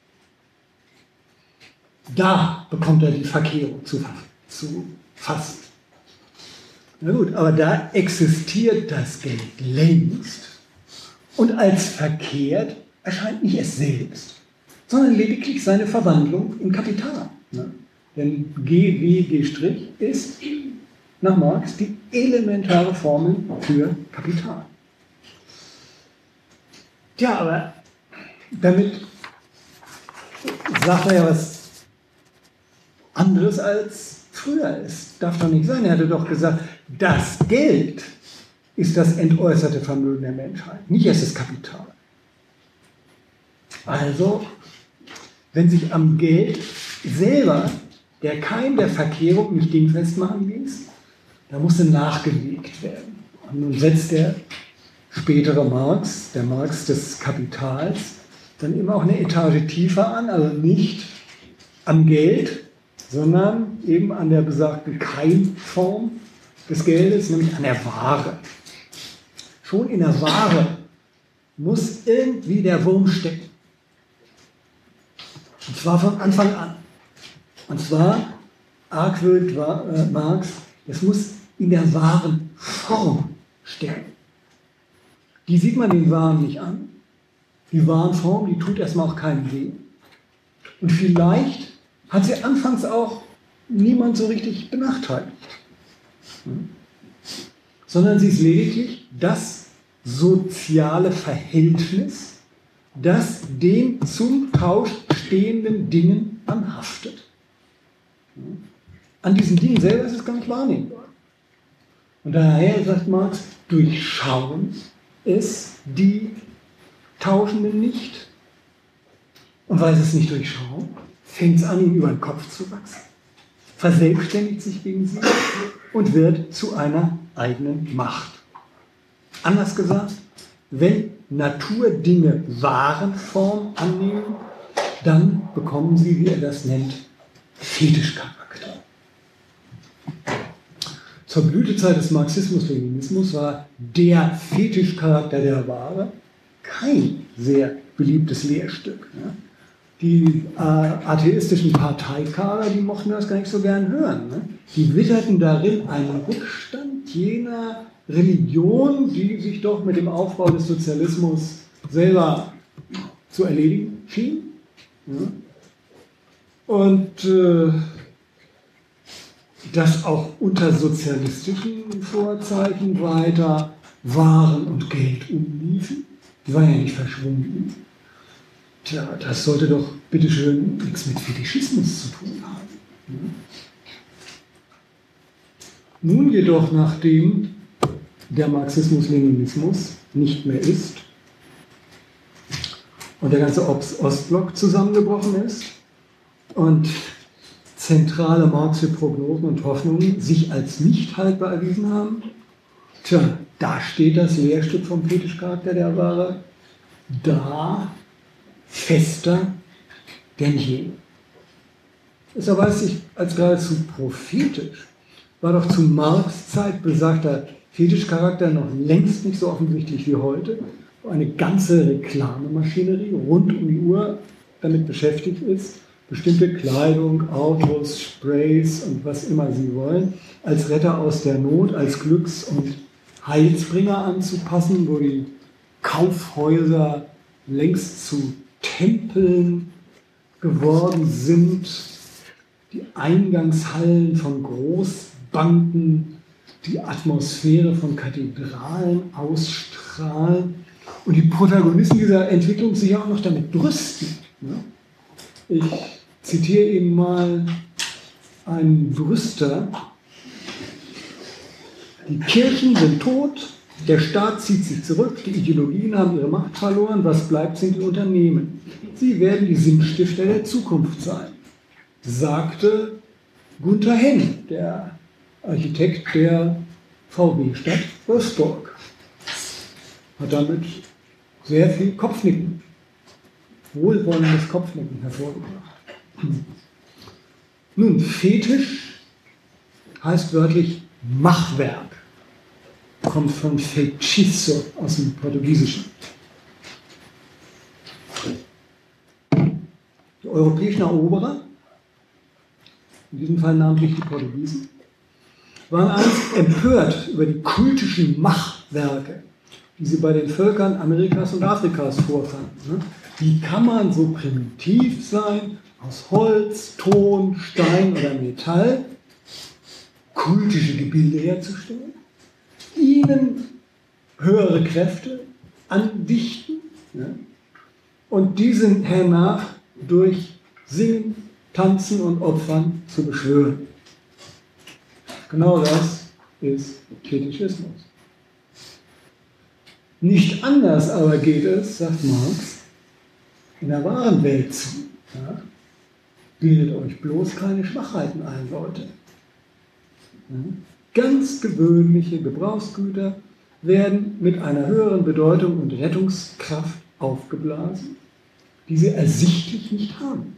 Da bekommt er die Verkehrung zu, zu fassen. Na gut, aber da existiert das Geld längst und als verkehrt erscheint nicht es selbst, sondern lediglich seine Verwandlung in Kapital. Ne? Denn G W G' ist nach Marx die elementare Formel für Kapital. Tja, aber damit sagt er ja was anderes als früher ist. Darf doch nicht sein. Er hatte doch gesagt, das Geld ist das entäußerte Vermögen der Menschheit, nicht erst das Kapital. Also, wenn sich am Geld selber der Keim der Verkehrung nicht dingfest machen ließ, da musste nachgelegt werden. Und nun setzt der spätere Marx, der Marx des Kapitals, dann immer auch eine Etage tiefer an, also nicht am Geld, sondern eben an der besagten Keimform des Geldes, nämlich an der Ware. Schon in der Ware muss irgendwie der Wurm stecken. Und zwar von Anfang an. Und zwar, argwöhnt äh, Marx, es muss in der wahren Form stecken. Die sieht man den Waren nicht an. Die Warenform, die tut erstmal auch keinen weh. Und vielleicht hat sie anfangs auch niemand so richtig benachteiligt. Hm? Sondern sie ist lediglich das soziale Verhältnis, das den zum Tausch stehenden Dingen anhaftet. Hm? An diesen Dingen selber ist es gar nicht wahrnehmbar. Und daher sagt Marx, durchschauen es die Tauschenden nicht. Und weil sie es nicht durchschauen, fängt es an, ihnen über den Kopf zu wachsen, verselbstständigt sich gegen sie und wird zu einer eigenen Macht. Anders gesagt, wenn Naturdinge Warenform annehmen, dann bekommen sie, wie er das nennt, Fetischcharakter. Zur Blütezeit des Marxismus-Leninismus war der Fetischcharakter der Ware kein sehr beliebtes Lehrstück. Ne? Die äh, atheistischen Parteikader, die mochten das gar nicht so gern hören. Ne? Die witterten darin einen Rückstand jener Religion, die sich doch mit dem Aufbau des Sozialismus selber zu erledigen schien. Ja? Und äh, dass auch unter sozialistischen Vorzeichen weiter Waren und Geld umliefen. Die waren ja nicht verschwunden. Tja, das sollte doch bitteschön nichts mit Fetischismus zu tun haben. Nun jedoch, nachdem der Marxismus-Leninismus nicht mehr ist und der ganze Ostblock zusammengebrochen ist und zentrale Marxische Prognosen und Hoffnungen sich als nicht haltbar erwiesen haben, tja, da steht das Lehrstück vom Fetischcharakter der Ware da fester denn je. Es erweist sich als geradezu prophetisch, war doch zu Marx' Zeit besagter Fetischcharakter noch längst nicht so offensichtlich wie heute, wo eine ganze Reklamemaschinerie rund um die Uhr damit beschäftigt ist, bestimmte Kleidung, Autos, Sprays und was immer sie wollen, als Retter aus der Not, als Glücks- und Heilsbringer anzupassen, wo die Kaufhäuser längst zu Tempeln geworden sind, die Eingangshallen von Großbanken, die Atmosphäre von Kathedralen ausstrahlen und die Protagonisten dieser Entwicklung sich auch noch damit brüsten. Ich zitiere Ihnen mal einen Brüster. Die Kirchen sind tot, Der Staat zieht sich zurück, die Ideologien haben ihre Macht verloren, was bleibt, sind die Unternehmen. Sie werden die Sinnstifter der Zukunft sein, sagte Gunther Henn, der Architekt der V W-Stadt Wolfsburg. Hat damit sehr viel Kopfnicken, wohlwollendes Kopfnicken hervorgebracht. Nun, Fetisch heißt wörtlich Machwerk. Kommt von feitiço aus dem Portugiesischen. Die europäischen Eroberer, in diesem Fall namentlich die Portugiesen, waren einst empört über die kultischen Machwerke, die sie bei den Völkern Amerikas und Afrikas vorfanden. Wie kann man so primitiv sein, aus Holz, Ton, Stein oder Metall, kultische Gebilde herzustellen? Ihnen höhere Kräfte andichten, ja, und diesen hernach durch Singen, Tanzen und Opfern zu beschwören. Genau das ist Fetischismus. Nicht anders aber geht es, sagt Marx, in der wahren Welt zu. Ja. Bildet euch bloß keine Schwachheiten ein, Leute. Ja. Ganz gewöhnliche Gebrauchsgüter werden mit einer höheren Bedeutung und Rettungskraft aufgeblasen, die sie ersichtlich nicht haben.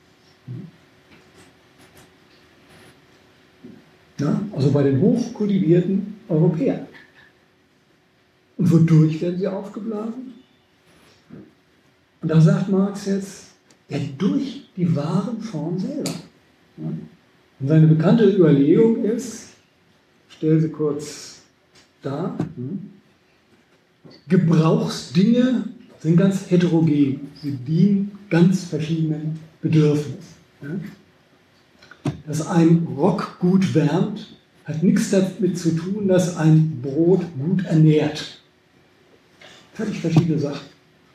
Ja, also bei den hochkultivierten Europäern. Und wodurch werden sie aufgeblasen? Und da sagt Marx jetzt, ja, durch die wahren Form selber. Ja. Und seine bekannte Überlegung ist, ich stelle sie kurz dar, Gebrauchsdinge sind ganz heterogen. Sie dienen ganz verschiedenen Bedürfnissen. Ja. Dass ein Rock gut wärmt, hat nichts damit zu tun, dass ein Brot gut ernährt. Völlig verschiedene Sachen.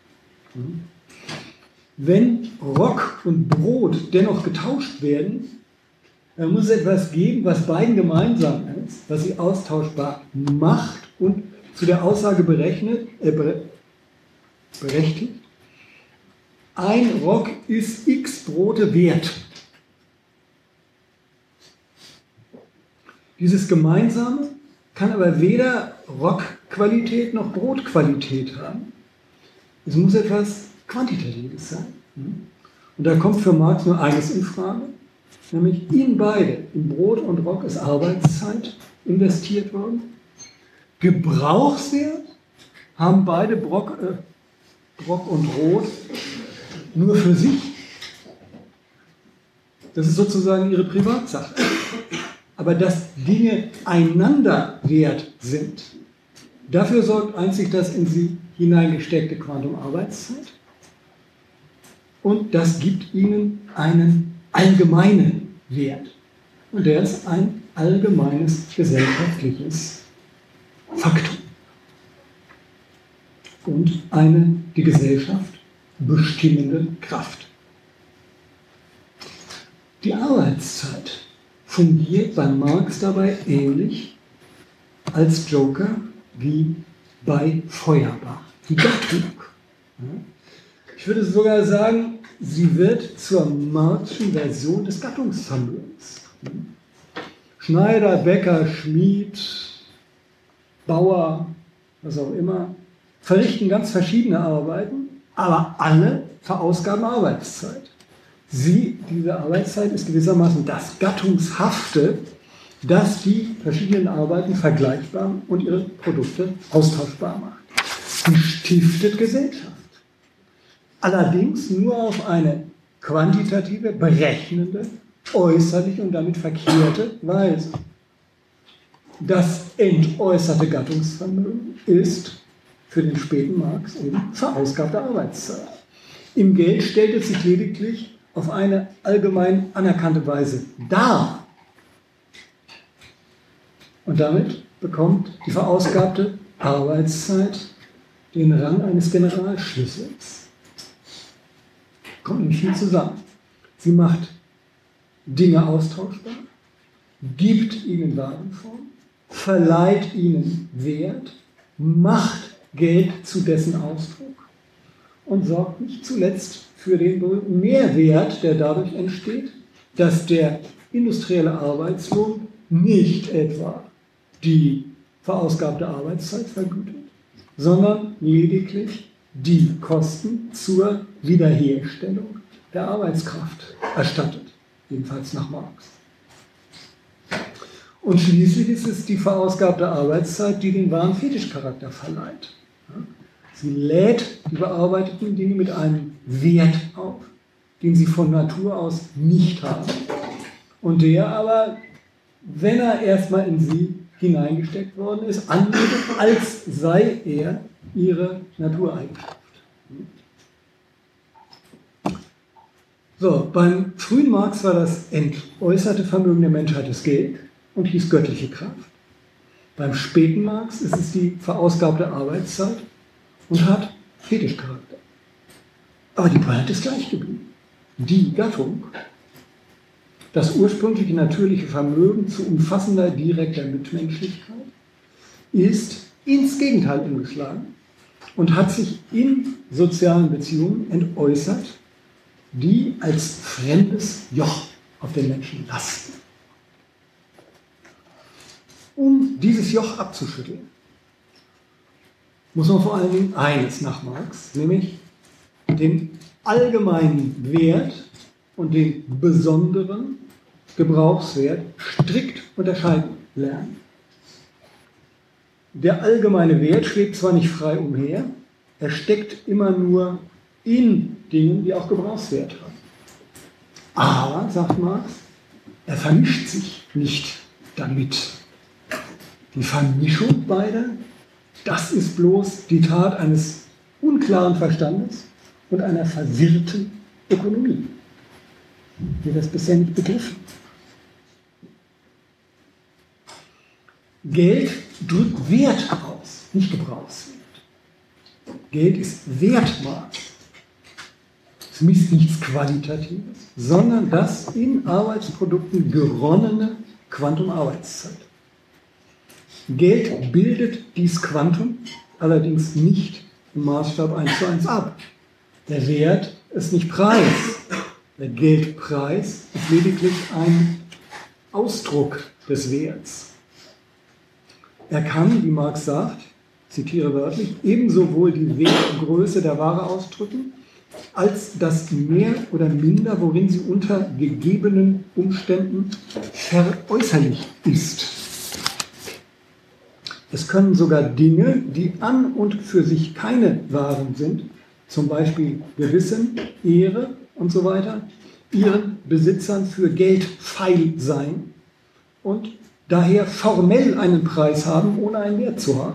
Wenn Rock und Brot dennoch getauscht werden, dann muss es etwas geben, was beiden gemeinsam ist, was sie austauschbar macht und zu der Aussage berechnet, äh, berechtigt, ein Rock ist x Brote wert. Dieses Gemeinsame kann aber weder Rockqualität noch Brotqualität haben. Es muss etwas Quantitatives sein. Und da kommt für Marx nur eines in Frage, nämlich in beide, in Brot und Rock, ist Arbeitszeit investiert worden. Gebrauchswert haben beide Brock, äh, Brock und Brot nur für sich. Das ist sozusagen ihre Privatsache. Aber dass Dinge einander wert sind, dafür sorgt einzig das in sie hineingesteckte Quantum Arbeitszeit. Und das gibt ihnen einen allgemeinen Wert. Und der ist ein allgemeines gesellschaftliches Faktum. Und eine die Gesellschaft bestimmende Kraft. Die Arbeitszeit fungiert bei Marx dabei ähnlich als Joker wie bei Feuerbach, die Gattung. Ich würde sogar sagen, sie wird zur Marxischen Version des Gattungsvermögens. Schneider, Bäcker, Schmied, Bauer, was auch immer, verrichten ganz verschiedene Arbeiten, aber alle verausgaben Arbeitszeit. Sie, diese Arbeitszeit ist gewissermaßen das Gattungshafte, das die verschiedenen Arbeiten vergleichbar und ihre Produkte austauschbar macht. Sie stiftet Gesellschaft. Allerdings nur auf eine quantitative, berechnende, äußerliche und damit verkehrte Weise. Das entäußerte Gattungsvermögen ist für den späten Marx eben verausgabte Arbeitszeit. Im Geld stellt es sich lediglich auf eine allgemein anerkannte Weise dar. Und damit bekommt die verausgabte Arbeitszeit den Rang eines Generalschlüssels. Kommt nämlich viel zusammen. Sie macht Dinge austauschbar, gibt ihnen Warenform, verleiht ihnen Wert, macht Geld zu dessen Ausdruck und sorgt nicht zuletzt für den berühmten Mehrwert, der dadurch entsteht, dass der industrielle Arbeitslohn nicht etwa die verausgabte Arbeitszeit vergütet, sondern lediglich die Kosten zur Wiederherstellung der Arbeitskraft erstattet, jedenfalls nach Marx. Und schließlich ist es die verausgabte Arbeitszeit, die den wahren Fetischcharakter verleiht. Sie lädt die bearbeiteten Dinge mit einem Wert auf, den sie von Natur aus nicht haben. Und der aber, wenn er erstmal in sie hineingesteckt worden ist, annimmt, als sei er ihre Natureigenschaft. So, beim frühen Marx war das entäußerte Vermögen der Menschheit das Geld und hieß göttliche Kraft. Beim späten Marx ist es die verausgabte Arbeitszeit und hat Fetischcharakter. Aber die Pointe ist gleich geblieben. Die Gattung, das ursprüngliche natürliche Vermögen zu umfassender, direkter Mitmenschlichkeit, ist ins Gegenteil umgeschlagen und hat sich in sozialen Beziehungen entäußert, die als fremdes Joch auf den Menschen lasten. Um dieses Joch abzuschütteln, muss man vor allen Dingen eines nach Marx, nämlich den allgemeinen Wert und den besonderen Gebrauchswert strikt unterscheiden lernen. Der allgemeine Wert schwebt zwar nicht frei umher, er steckt immer nur in Dingen, die auch Gebrauchswert haben. Aber, sagt Marx, er vermischt sich nicht damit. Die Vermischung beider, das ist bloß die Tat eines unklaren Verstandes und einer verwirrten Ökonomie. Wir das bisher nicht begriffen. Geld drückt Wert aus, nicht Gebrauchswert. Geld ist Wertmaß. Es misst nichts Qualitatives, sondern das in Arbeitsprodukten geronnene Quantum Arbeitszeit. Geld bildet dies Quantum allerdings nicht im Maßstab eins zu eins ab. Der Wert ist nicht Preis. Der Geldpreis ist lediglich ein Ausdruck des Werts. Er kann, wie Marx sagt, zitiere wörtlich, ebenso wohl die Wertgröße der Ware ausdrücken, als das mehr oder minder, worin sie unter gegebenen Umständen veräußerlich ist. Es können sogar Dinge, die an und für sich keine Waren sind, zum Beispiel Gewissen, Ehre und so weiter, ihren Besitzern für Geld feil sein und daher formell einen Preis haben, ohne einen Wert zu haben.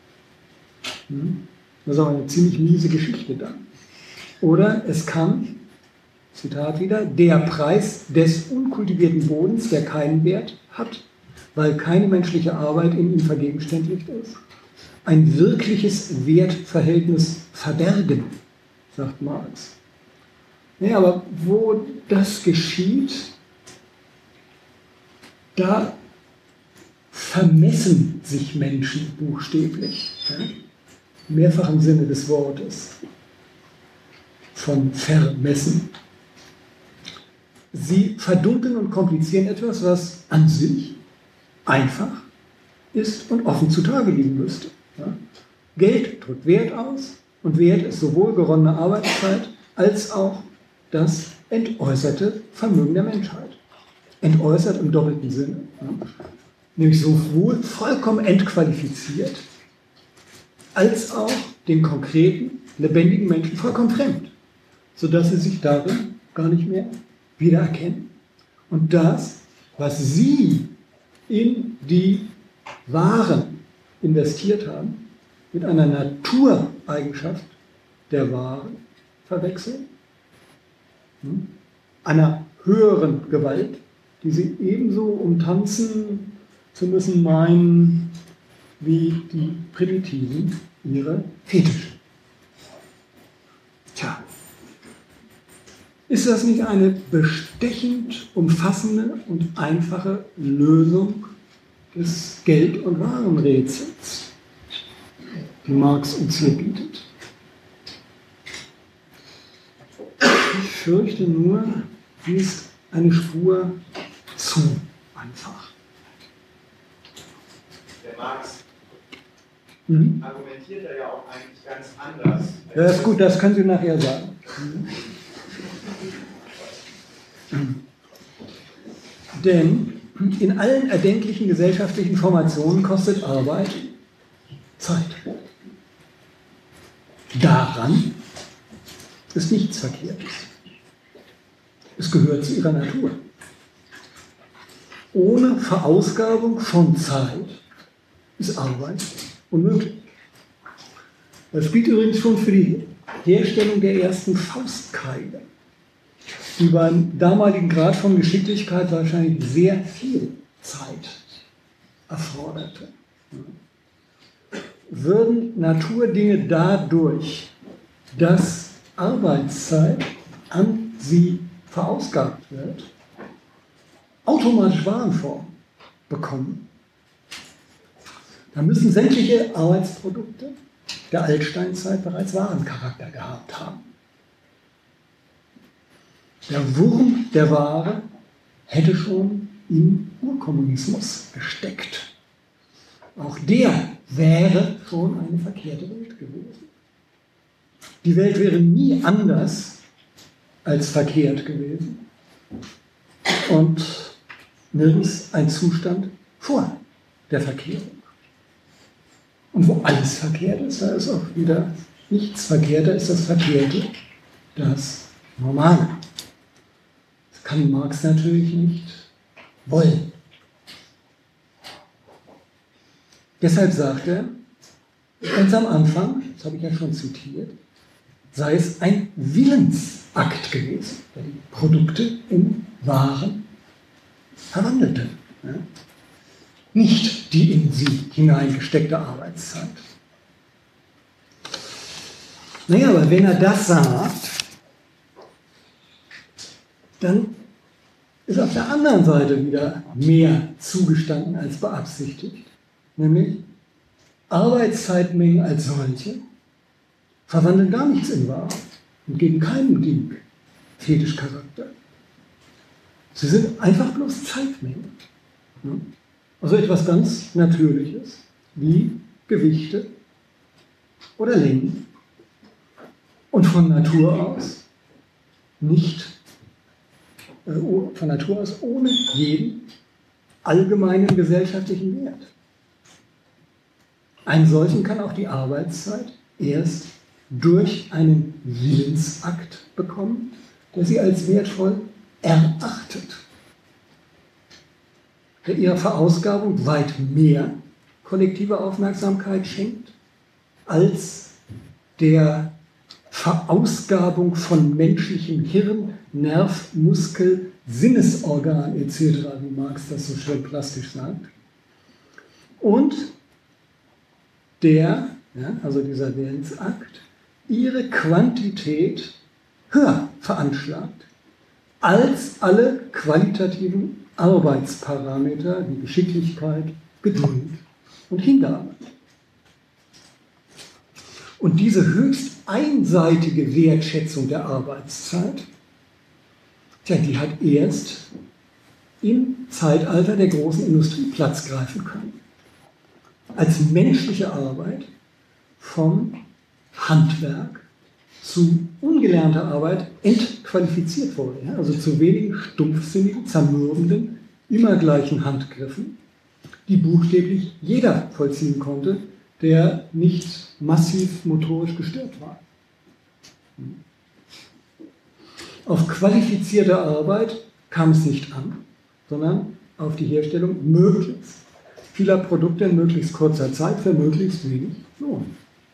Das ist aber eine ziemlich miese Geschichte dann. Oder es kann, Zitat wieder, der Preis des unkultivierten Bodens, der keinen Wert hat, weil keine menschliche Arbeit in ihm vergegenständlicht ist, ein wirkliches Wertverhältnis verbergen, sagt Marx. Ja, aber wo das geschieht, da vermessen sich Menschen buchstäblich, ja? Mehrfach im Sinne des Wortes von vermessen. Sie verdunkeln und komplizieren etwas, was an sich einfach ist und offen zutage liegen müsste. Ja? Geld drückt Wert aus und Wert ist sowohl geronnene Arbeitszeit als auch das entäußerte Vermögen der Menschheit. Entäußert im doppelten Sinne. Ja? Nämlich sowohl vollkommen entqualifiziert, als auch den konkreten, lebendigen Menschen vollkommen fremd, sodass sie sich darin gar nicht mehr wiedererkennen. Und das, was sie in die Waren investiert haben, mit einer Natureigenschaft der Waren verwechseln, einer höheren Gewalt, die sie ebenso umtanzen zu müssen meinen, wie die Primitiven ihre Fetische. Tja, ist das nicht eine bestechend umfassende und einfache Lösung des Geld- und Warenrätsels? die Marx uns hier bietet. Ich fürchte nur, sie ist eine Spur zu einfach. Der Marx Mhm. argumentiert er ja auch eigentlich ganz anders. Ja, das ist gut, das können Sie nachher sagen. Mhm. Denn in allen erdenklichen gesellschaftlichen Formationen kostet Arbeit Zeit. Daran ist nichts Verkehrtes. Es gehört zu ihrer Natur. Ohne Verausgabung von Zeit ist Arbeit unmöglich. Das spielt übrigens schon für die Herstellung der ersten Faustkeile, die beim damaligen Grad von Geschicklichkeit wahrscheinlich sehr viel Zeit erforderte. Würden Naturdinge dadurch, dass Arbeitszeit an sie verausgabt wird, automatisch Warenform bekommen, dann müssen sämtliche Arbeitsprodukte der Altsteinzeit bereits Warencharakter gehabt haben. Der Wurm der Ware hätte schon im Urkommunismus gesteckt. Auch der wäre schon eine verkehrte Welt gewesen. Die Welt wäre nie anders als verkehrt gewesen und nirgends ein Zustand vor der Verkehrung. Und wo alles verkehrt ist, da ist auch wieder nichts verkehrt, da ist das Verkehrte das Normale. Das kann Marx natürlich nicht wollen. Deshalb sagt er, ganz am Anfang, das habe ich ja schon zitiert, sei es ein Willensakt gewesen, der die Produkte in Waren verwandelte. Ja? Nicht die in sie hineingesteckte Arbeitszeit. Naja, aber wenn er das sagt, dann ist auf der anderen Seite wieder mehr zugestanden als beabsichtigt. Nämlich Arbeitszeitmengen als solche verwandeln gar nichts in Ware und geben keinem Ding Fetischcharakter. Sie sind einfach bloß Zeitmengen. Also etwas ganz Natürliches, wie Gewichte oder Längen. Und von Natur aus nicht, äh, von Natur aus ohne jeden allgemeinen gesellschaftlichen Wert. Einen solchen kann auch die Arbeitszeit erst durch einen Willensakt bekommen, der sie als wertvoll erachtet, der ihrer Verausgabung weit mehr kollektive Aufmerksamkeit schenkt, als der Verausgabung von menschlichem Hirn, Nerv, Muskel, Sinnesorgan et cetera, wie Marx das so schön plastisch sagt. Und der, ja, also dieser Willensakt, ihre Quantität höher veranschlagt als alle qualitativen Arbeitsparameter wie Geschicklichkeit, Geduld und Hingabe. Und diese höchst einseitige Wertschätzung der Arbeitszeit, tja, die hat erst im Zeitalter der großen Industrie Platz greifen können. Als menschliche Arbeit vom Handwerk zu ungelernter Arbeit entqualifiziert wurde. Ja? Also zu wenigen stumpfsinnigen, zermürbenden, immer gleichen Handgriffen, die buchstäblich jeder vollziehen konnte, der nicht massiv motorisch gestört war. Auf qualifizierte Arbeit kam es nicht an, sondern auf die Herstellung möglichst vieler Produkte in möglichst kurzer Zeit für möglichst wenig Lohn.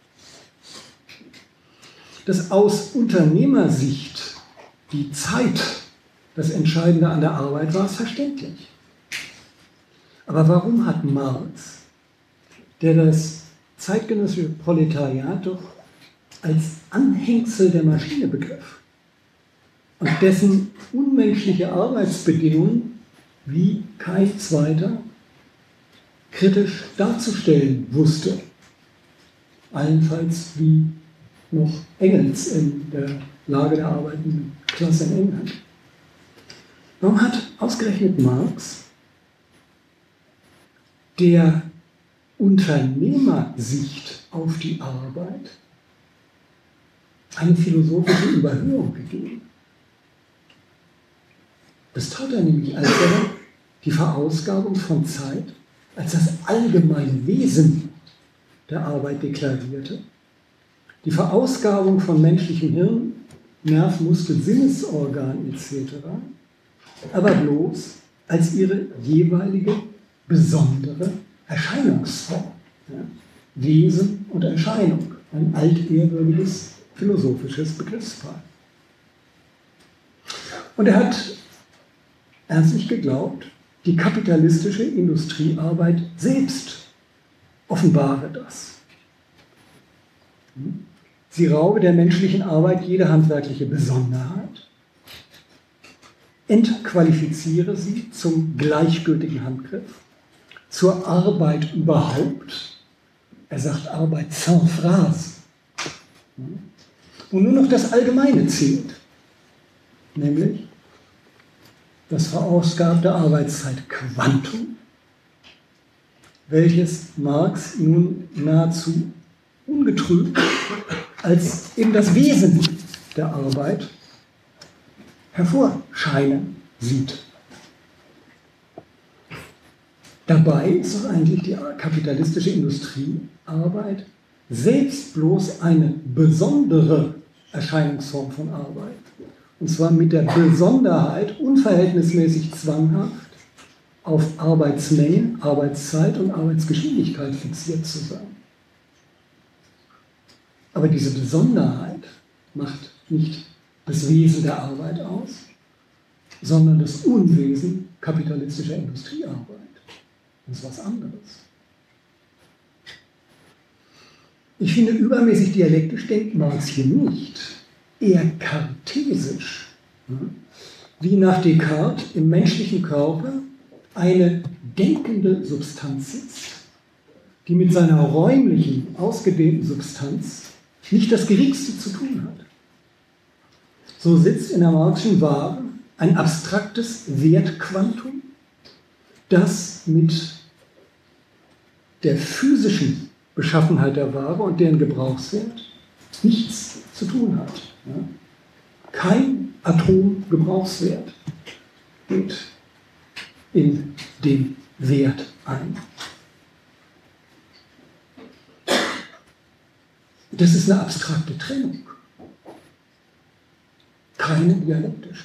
Dass aus Unternehmersicht die Zeit das Entscheidende an der Arbeit war, ist verständlich. Aber warum hat Marx, der das zeitgenössische Proletariat doch als Anhängsel der Maschine begriff und dessen unmenschliche Arbeitsbedingungen wie kein zweiter kritisch darzustellen wusste, allenfalls wie noch Engels in der Lage der arbeitenden Klasse in England. Warum hat ausgerechnet Marx, der Unternehmersicht auf die Arbeit, eine philosophische Überhöhung gegeben? Das tat er nämlich, als er die Verausgabung von Zeit als das allgemeine Wesen der Arbeit deklarierte, die Verausgabung von menschlichem Hirn, Nerv, Muskel, Sinnesorgan et cetera, aber bloß als ihre jeweilige besondere Erscheinungsform. Ja? Wesen und Erscheinung, ein altehrwürdiges philosophisches Begriffspaar. Und er hat ernstlich geglaubt, die kapitalistische Industriearbeit selbst offenbare das. Sie raube der menschlichen Arbeit jede handwerkliche Besonderheit, entqualifiziere sie zum gleichgültigen Handgriff, zur Arbeit überhaupt. Er sagt Arbeit sans phrase. Und nur noch das Allgemeine zählt, nämlich das verausgabte Arbeitszeitquantum, welches Marx nun nahezu ungetrübt als eben das Wesen der Arbeit hervorscheinen sieht. Dabei ist doch eigentlich die kapitalistische Industriearbeit selbst bloß eine besondere Erscheinungsform von Arbeit. Und zwar mit der Besonderheit, unverhältnismäßig zwanghaft auf Arbeitsmenge, Arbeitszeit und Arbeitsgeschwindigkeit fixiert zu sein. Aber diese Besonderheit macht nicht das Wesen der Arbeit aus, sondern das Unwesen kapitalistischer Industriearbeit. Das ist was anderes. Ich finde, übermäßig dialektisch denkt Marx hier nicht, eher kartesisch, wie nach Descartes im menschlichen Körper eine denkende Substanz sitzt, die mit seiner räumlichen, ausgedehnten Substanz nicht das Geringste zu tun hat. So sitzt in der Marxischen Ware ein abstraktes Wertquantum, das mit der physischen Beschaffenheit der Ware und deren Gebrauchswert nichts zu tun hat. Ja? Kein Atomgebrauchswert geht in den Wert ein. Das ist eine abstrakte Trennung, keine dialektische.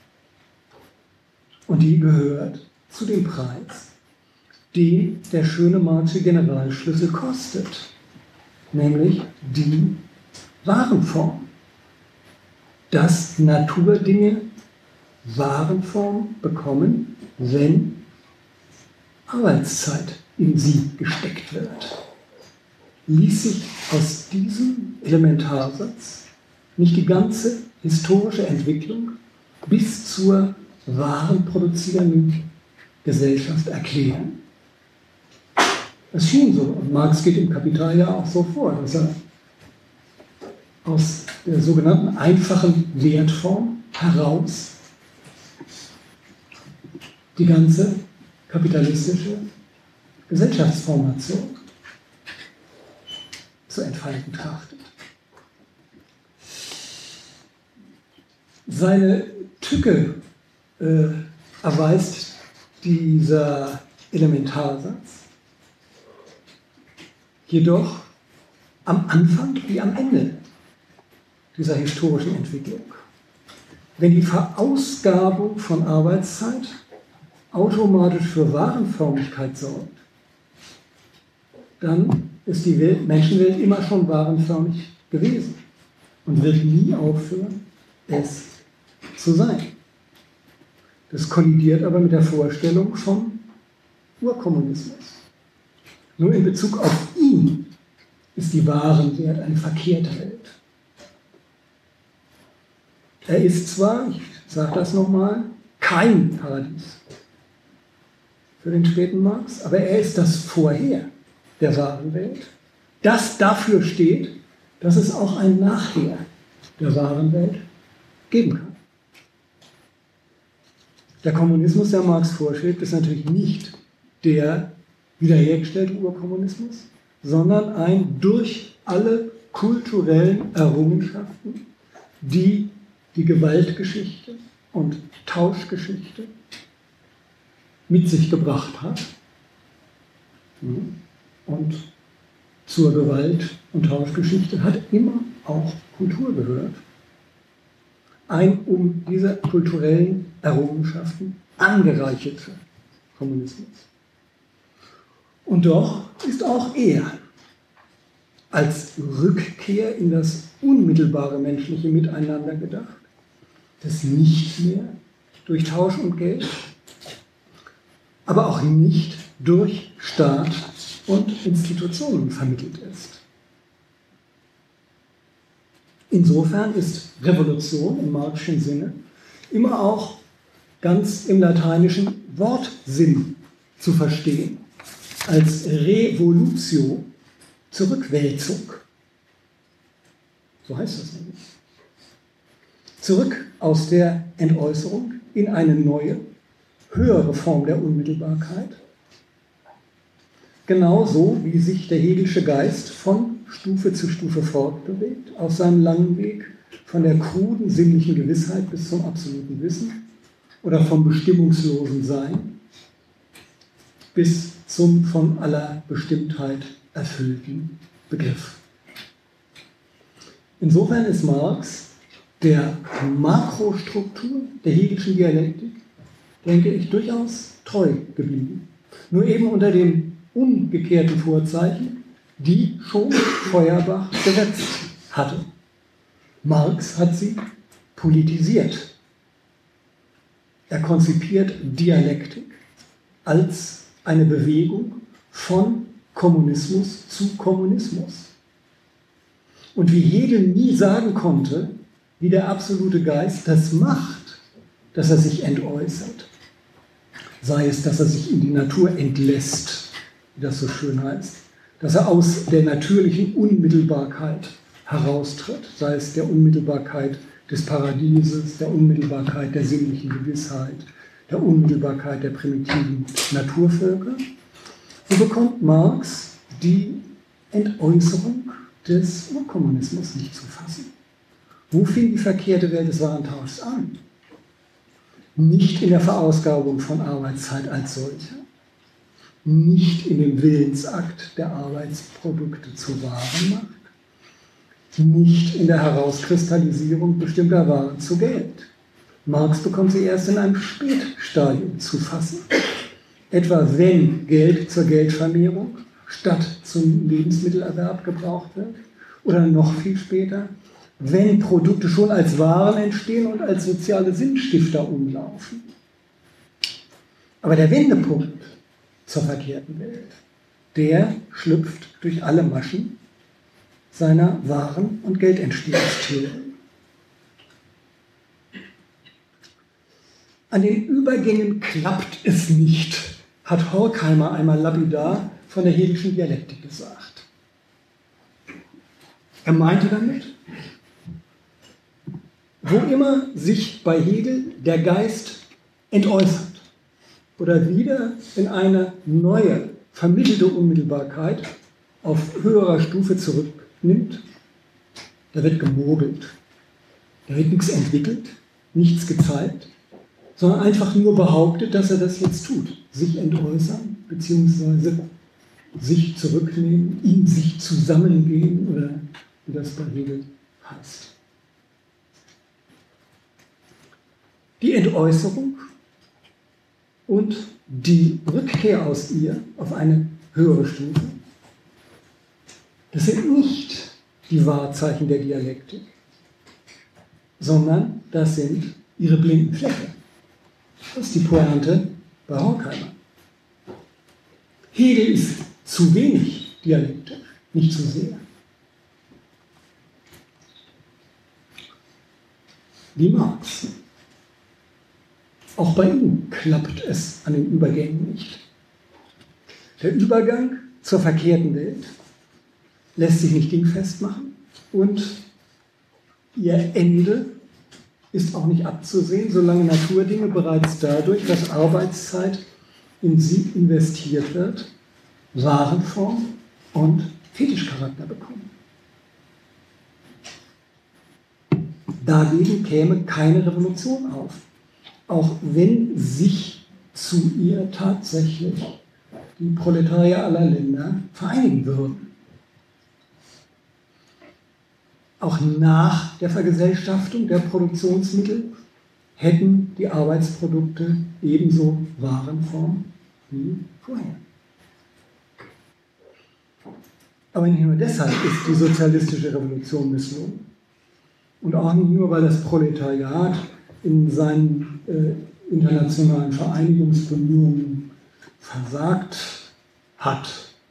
Und die gehört zu dem Preis, den der schöne Marxische Generalschlüssel kostet, nämlich die Warenform. Dass Naturdinge Warenform bekommen, wenn Arbeitszeit in sie gesteckt wird. Ließ sich aus diesem Elementarsatz nicht die ganze historische Entwicklung bis zur warenproduzierenden Gesellschaft erklären? Es schien so, und Marx geht im Kapital ja auch so vor, dass er aus der sogenannten einfachen Wertform heraus die ganze kapitalistische Gesellschaftsformation zu entfalten trachtet. Seine Tücke äh, erweist dieser Elementarsatz jedoch am Anfang wie am Ende dieser historischen Entwicklung. Wenn die Verausgabung von Arbeitszeit automatisch für Warenförmigkeit sorgt, dann ist die Welt, Menschenwelt immer schon warenförmig gewesen und wird nie aufhören, es zu sein. Das kollidiert aber mit der Vorstellung vom Urkommunismus. Nur in Bezug auf ihn ist die Warenwelt eine verkehrte Welt. Er ist zwar, ich sage das nochmal, kein Paradies für den späten Marx, aber er ist das Vorher der wahren Welt. das dafür steht, dass es auch ein Nachher der wahren Welt geben kann. Der Kommunismus, der Marx vorschlägt, ist natürlich nicht der wiederhergestellte Urkommunismus, sondern ein durch alle kulturellen Errungenschaften, die die Gewaltgeschichte und Tauschgeschichte mit sich gebracht hat. Und zur Gewalt- und Tauschgeschichte hat immer auch Kultur gehört. Ein um diese kulturellen Errungenschaften angereicherter Kommunismus. Und doch ist auch er als Rückkehr in das unmittelbare menschliche Miteinander gedacht, das nicht mehr durch Tausch und Geld, aber auch nicht durch Staat und Institutionen vermittelt ist. Insofern ist Revolution im Marxischen Sinne immer auch ganz im lateinischen Wortsinn zu verstehen, als Revolutio, Zurückwälzung. So heißt das nämlich. Zurück aus der Entäußerung in eine neue, höhere Form der Unmittelbarkeit. Genauso wie sich der Hegelsche Geist von Stufe zu Stufe fortbewegt, auf seinem langen Weg von der kruden sinnlichen Gewissheit bis zum absoluten Wissen oder vom bestimmungslosen Sein bis zum von aller Bestimmtheit erfüllten Begriff. Insofern ist Marx der Makrostruktur der Hegelschen Dialektik, denke ich, durchaus treu geblieben. Nur eben unter den umgekehrten Vorzeichen, die schon Feuerbach gesetzt hatte. Marx hat sie politisiert. Er konzipiert Dialektik als eine Bewegung von Kommunismus zu Kommunismus. Und wie Hegel nie sagen konnte, wie der absolute Geist das macht, dass er sich entäußert, sei es, dass er sich in die Natur entlässt, wie das so schön heißt, dass er aus der natürlichen Unmittelbarkeit heraustritt, sei es der Unmittelbarkeit des Paradieses, der Unmittelbarkeit der sinnlichen Gewissheit, der Unmittelbarkeit der primitiven Naturvölker. So bekommt Marx die Entäußerung des Urkommunismus nicht zu fassen. Wo fing die verkehrte Welt des Warentauschs an? Nicht in der Verausgabung von Arbeitszeit als solcher, nicht in dem Willensakt der Arbeitsprodukte zur Warenmacht, nicht in der Herauskristallisierung bestimmter Waren zu Geld. Marx bekommt sie erst in einem Spätstadium zu fassen, etwa wenn Geld zur Geldvermehrung statt zum Lebensmittelerwerb gebraucht wird, oder noch viel später, wenn Produkte schon als Waren entstehen und als soziale Sinnstifter umlaufen. Aber der Wendepunkt zur verkehrten Welt, der schlüpft durch alle Maschen seiner Waren- und Geldentstehungstheorie. An den Übergängen klappt es nicht, hat Horkheimer einmal lapidar von der Hegelschen Dialektik gesagt. Er meinte damit, wo immer sich bei Hegel der Geist entäußert oder wieder in eine neue, vermittelte Unmittelbarkeit auf höherer Stufe zurücknimmt, da wird gemogelt. Da wird nichts entwickelt, nichts gezeigt, sondern einfach nur behauptet, dass er das jetzt tut. Sich entäußern, beziehungsweise sich zurücknehmen, in sich zusammengehen oder wie das bei Hegel heißt. Die Entäußerung und die Rückkehr aus ihr auf eine höhere Stufe, das sind nicht die Wahrzeichen der Dialektik, sondern das sind ihre blinden Flecke. Das ist die Pointe bei Horkheimer. Hegel ist zu wenig dialektisch, nicht zu sehr. Wie Marx. Auch bei ihm klappt es an den Übergängen nicht. Der Übergang zur verkehrten Welt lässt sich nicht dingfest machen und ihr Ende ist auch nicht abzusehen, solange Naturdinge bereits dadurch, dass Arbeitszeit in sie investiert wird, Warenform und Fetischcharakter bekommen. Dagegen käme keine Revolution auf, auch wenn sich zu ihr tatsächlich die Proletarier aller Länder vereinigen würden. Auch nach der Vergesellschaftung der Produktionsmittel hätten die Arbeitsprodukte ebenso Warenform wie vorher. Aber nicht nur deshalb ist die sozialistische Revolution misslungen. Und auch nicht nur, weil das Proletariat in seinen äh, internationalen Vereinigungsbemühungen versagt hat,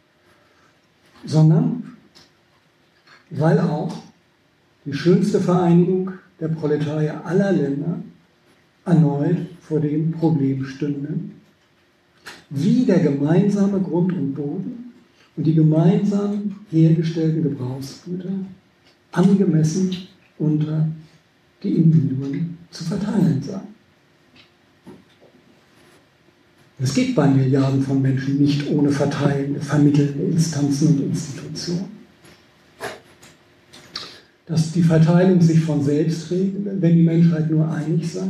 sondern weil auch die schönste Vereinigung der Proletarier aller Länder erneut vor dem Problem stünde, wie der gemeinsame Grund und Boden und die gemeinsam hergestellten Gebrauchsgüter angemessen unter die Individuen zu verteilen sei. Es geht bei Milliarden von Menschen nicht ohne verteilende, vermittelnde Instanzen und Institutionen. Dass die Verteilung sich von selbst regle, wenn die Menschheit nur einig sei,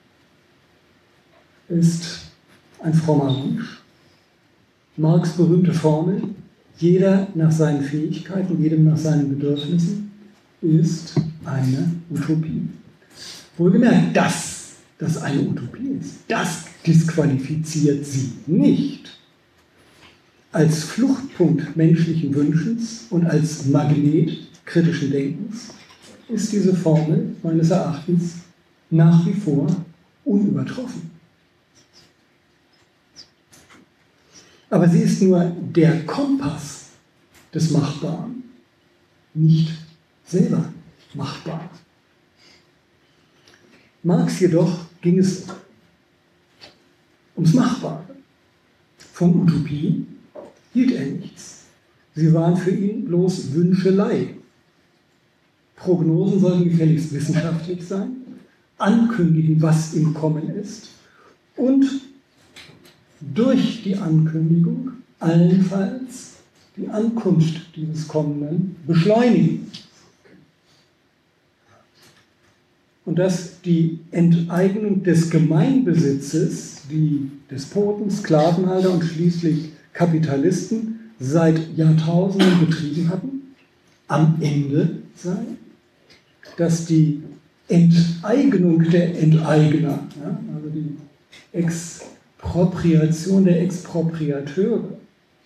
ist ein frommer Wunsch. Marx' berühmte Formel, jeder nach seinen Fähigkeiten, jedem nach seinen Bedürfnissen, ist eine Utopie. Wohlgemerkt, dass das eine Utopie ist, das disqualifiziert sie nicht. Als Fluchtpunkt menschlichen Wünschens und als Magnet kritischen Denkens ist diese Formel meines Erachtens nach wie vor unübertroffen. Aber sie ist nur der Kompass des Machbaren, nicht selber machbar. Marx jedoch ging es ums Machbare. Von Utopie hielt er nichts. Sie waren für ihn bloß Wünschelei. Prognosen sollten gefälligst wissenschaftlich sein, ankündigen, was im Kommen ist und durch die Ankündigung allenfalls die Ankunft dieses Kommenden beschleunigen. Und dass die Enteignung des Gemeinbesitzes, die Despoten, Sklavenhalter und schließlich Kapitalisten seit Jahrtausenden betrieben hatten, am Ende sei, dass die Enteignung der Enteigner, ja, also die Expropriation der Expropriateure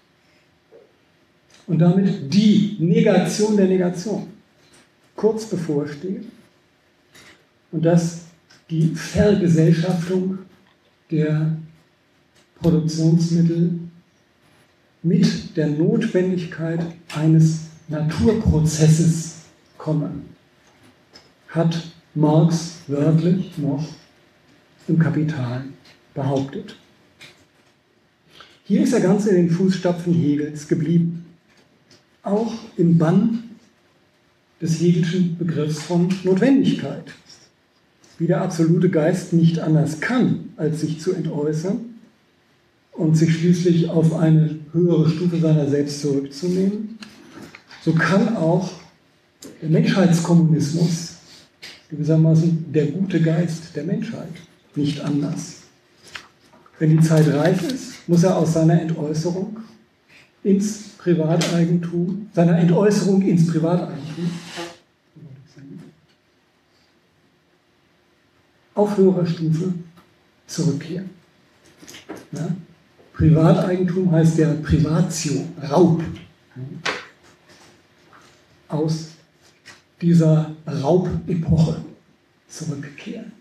und damit die Negation der Negation kurz bevorsteht und dass die Vergesellschaftung der Produktionsmittel mit der Notwendigkeit eines Naturprozesses komme, hat Marx wörtlich noch im Kapital behauptet. Hier ist er ganz in den Fußstapfen Hegels geblieben, auch im Bann des Hegelschen Begriffs von Notwendigkeit. Wie der absolute Geist nicht anders kann, als sich zu entäußern und sich schließlich auf eine höhere Stufe seiner selbst zurückzunehmen, so kann auch der Menschheitskommunismus, gewissermaßen der gute Geist der Menschheit, nicht anders. Wenn die Zeit reif ist, muss er aus seiner Entäußerung ins Privateigentum, seiner Entäußerung ins Privateigentum auf höherer Stufe zurückkehren. Ja? Privateigentum heißt ja Privatio, Raub. Aus dieser Raubepoche zurückkehren.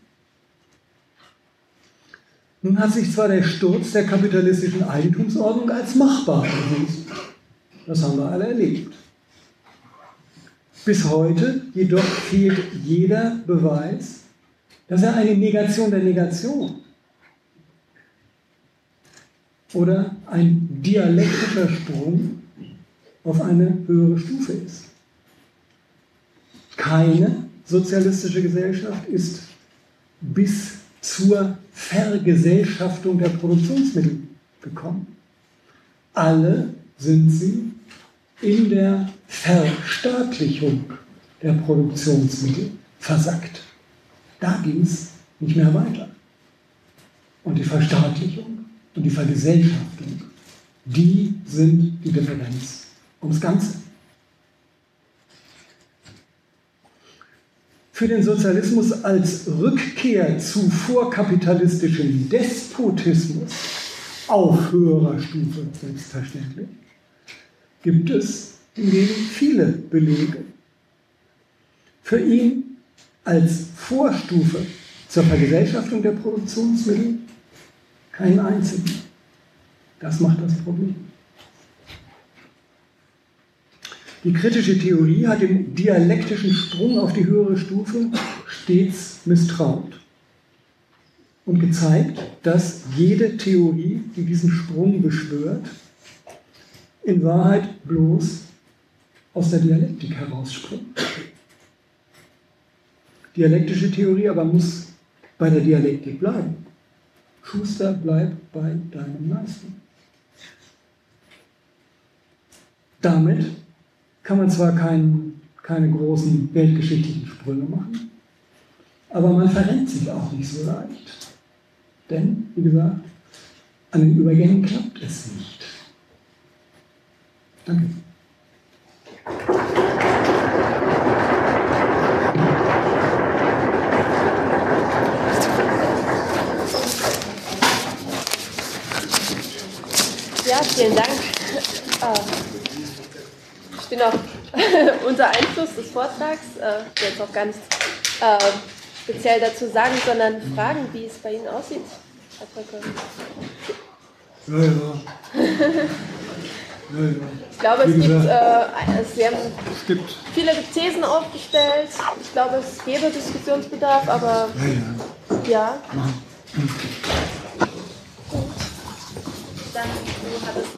Nun hat sich zwar der Sturz der kapitalistischen Eigentumsordnung als machbar erwiesen. Das haben wir alle erlebt. Bis heute jedoch fehlt jeder Beweis, dass er eine Negation der Negation oder ein dialektischer Sprung auf eine höhere Stufe ist. Keine sozialistische Gesellschaft ist bis zur Vergesellschaftung der Produktionsmittel gekommen. Alle sind sie in der Verstaatlichung der Produktionsmittel versackt. Da ging es nicht mehr weiter. Und die Verstaatlichung und die Vergesellschaftung, die sind die Differenz ums Ganze. Für den Sozialismus als Rückkehr zu vorkapitalistischem Despotismus auf höherer Stufe, selbstverständlich, gibt es hingegen viele Belege. Für ihn als Vorstufe zur Vergesellschaftung der Produktionsmittel keinen einzigen. Das macht das Problem. Die kritische Theorie hat den dialektischen Sprung auf die höhere Stufe stets misstraut und gezeigt, dass jede Theorie, die diesen Sprung beschwört, in Wahrheit bloß aus der Dialektik herausspringt. Dialektische Theorie aber muss bei der Dialektik bleiben. Schuster, bleib bei deinem Leisten. Damit kann man zwar kein, keine großen weltgeschichtlichen Sprünge machen, aber man verrennt sich auch nicht so leicht. Denn, wie gesagt, an den Übergängen klappt es nicht. Danke. Ja, vielen Dank. Ich bin auch unter Einfluss des Vortrags, ich will jetzt auch gar nichts speziell dazu sagen, sondern fragen, wie es bei Ihnen aussieht, Herr Brücke. Ja, ja. Ja, ja. Ich glaube, es gibt, äh, Sie haben es gibt viele Thesen aufgestellt. Ich glaube, es gäbe Diskussionsbedarf, aber ja. ja. ja. Machen. Gut. Dann, du hattest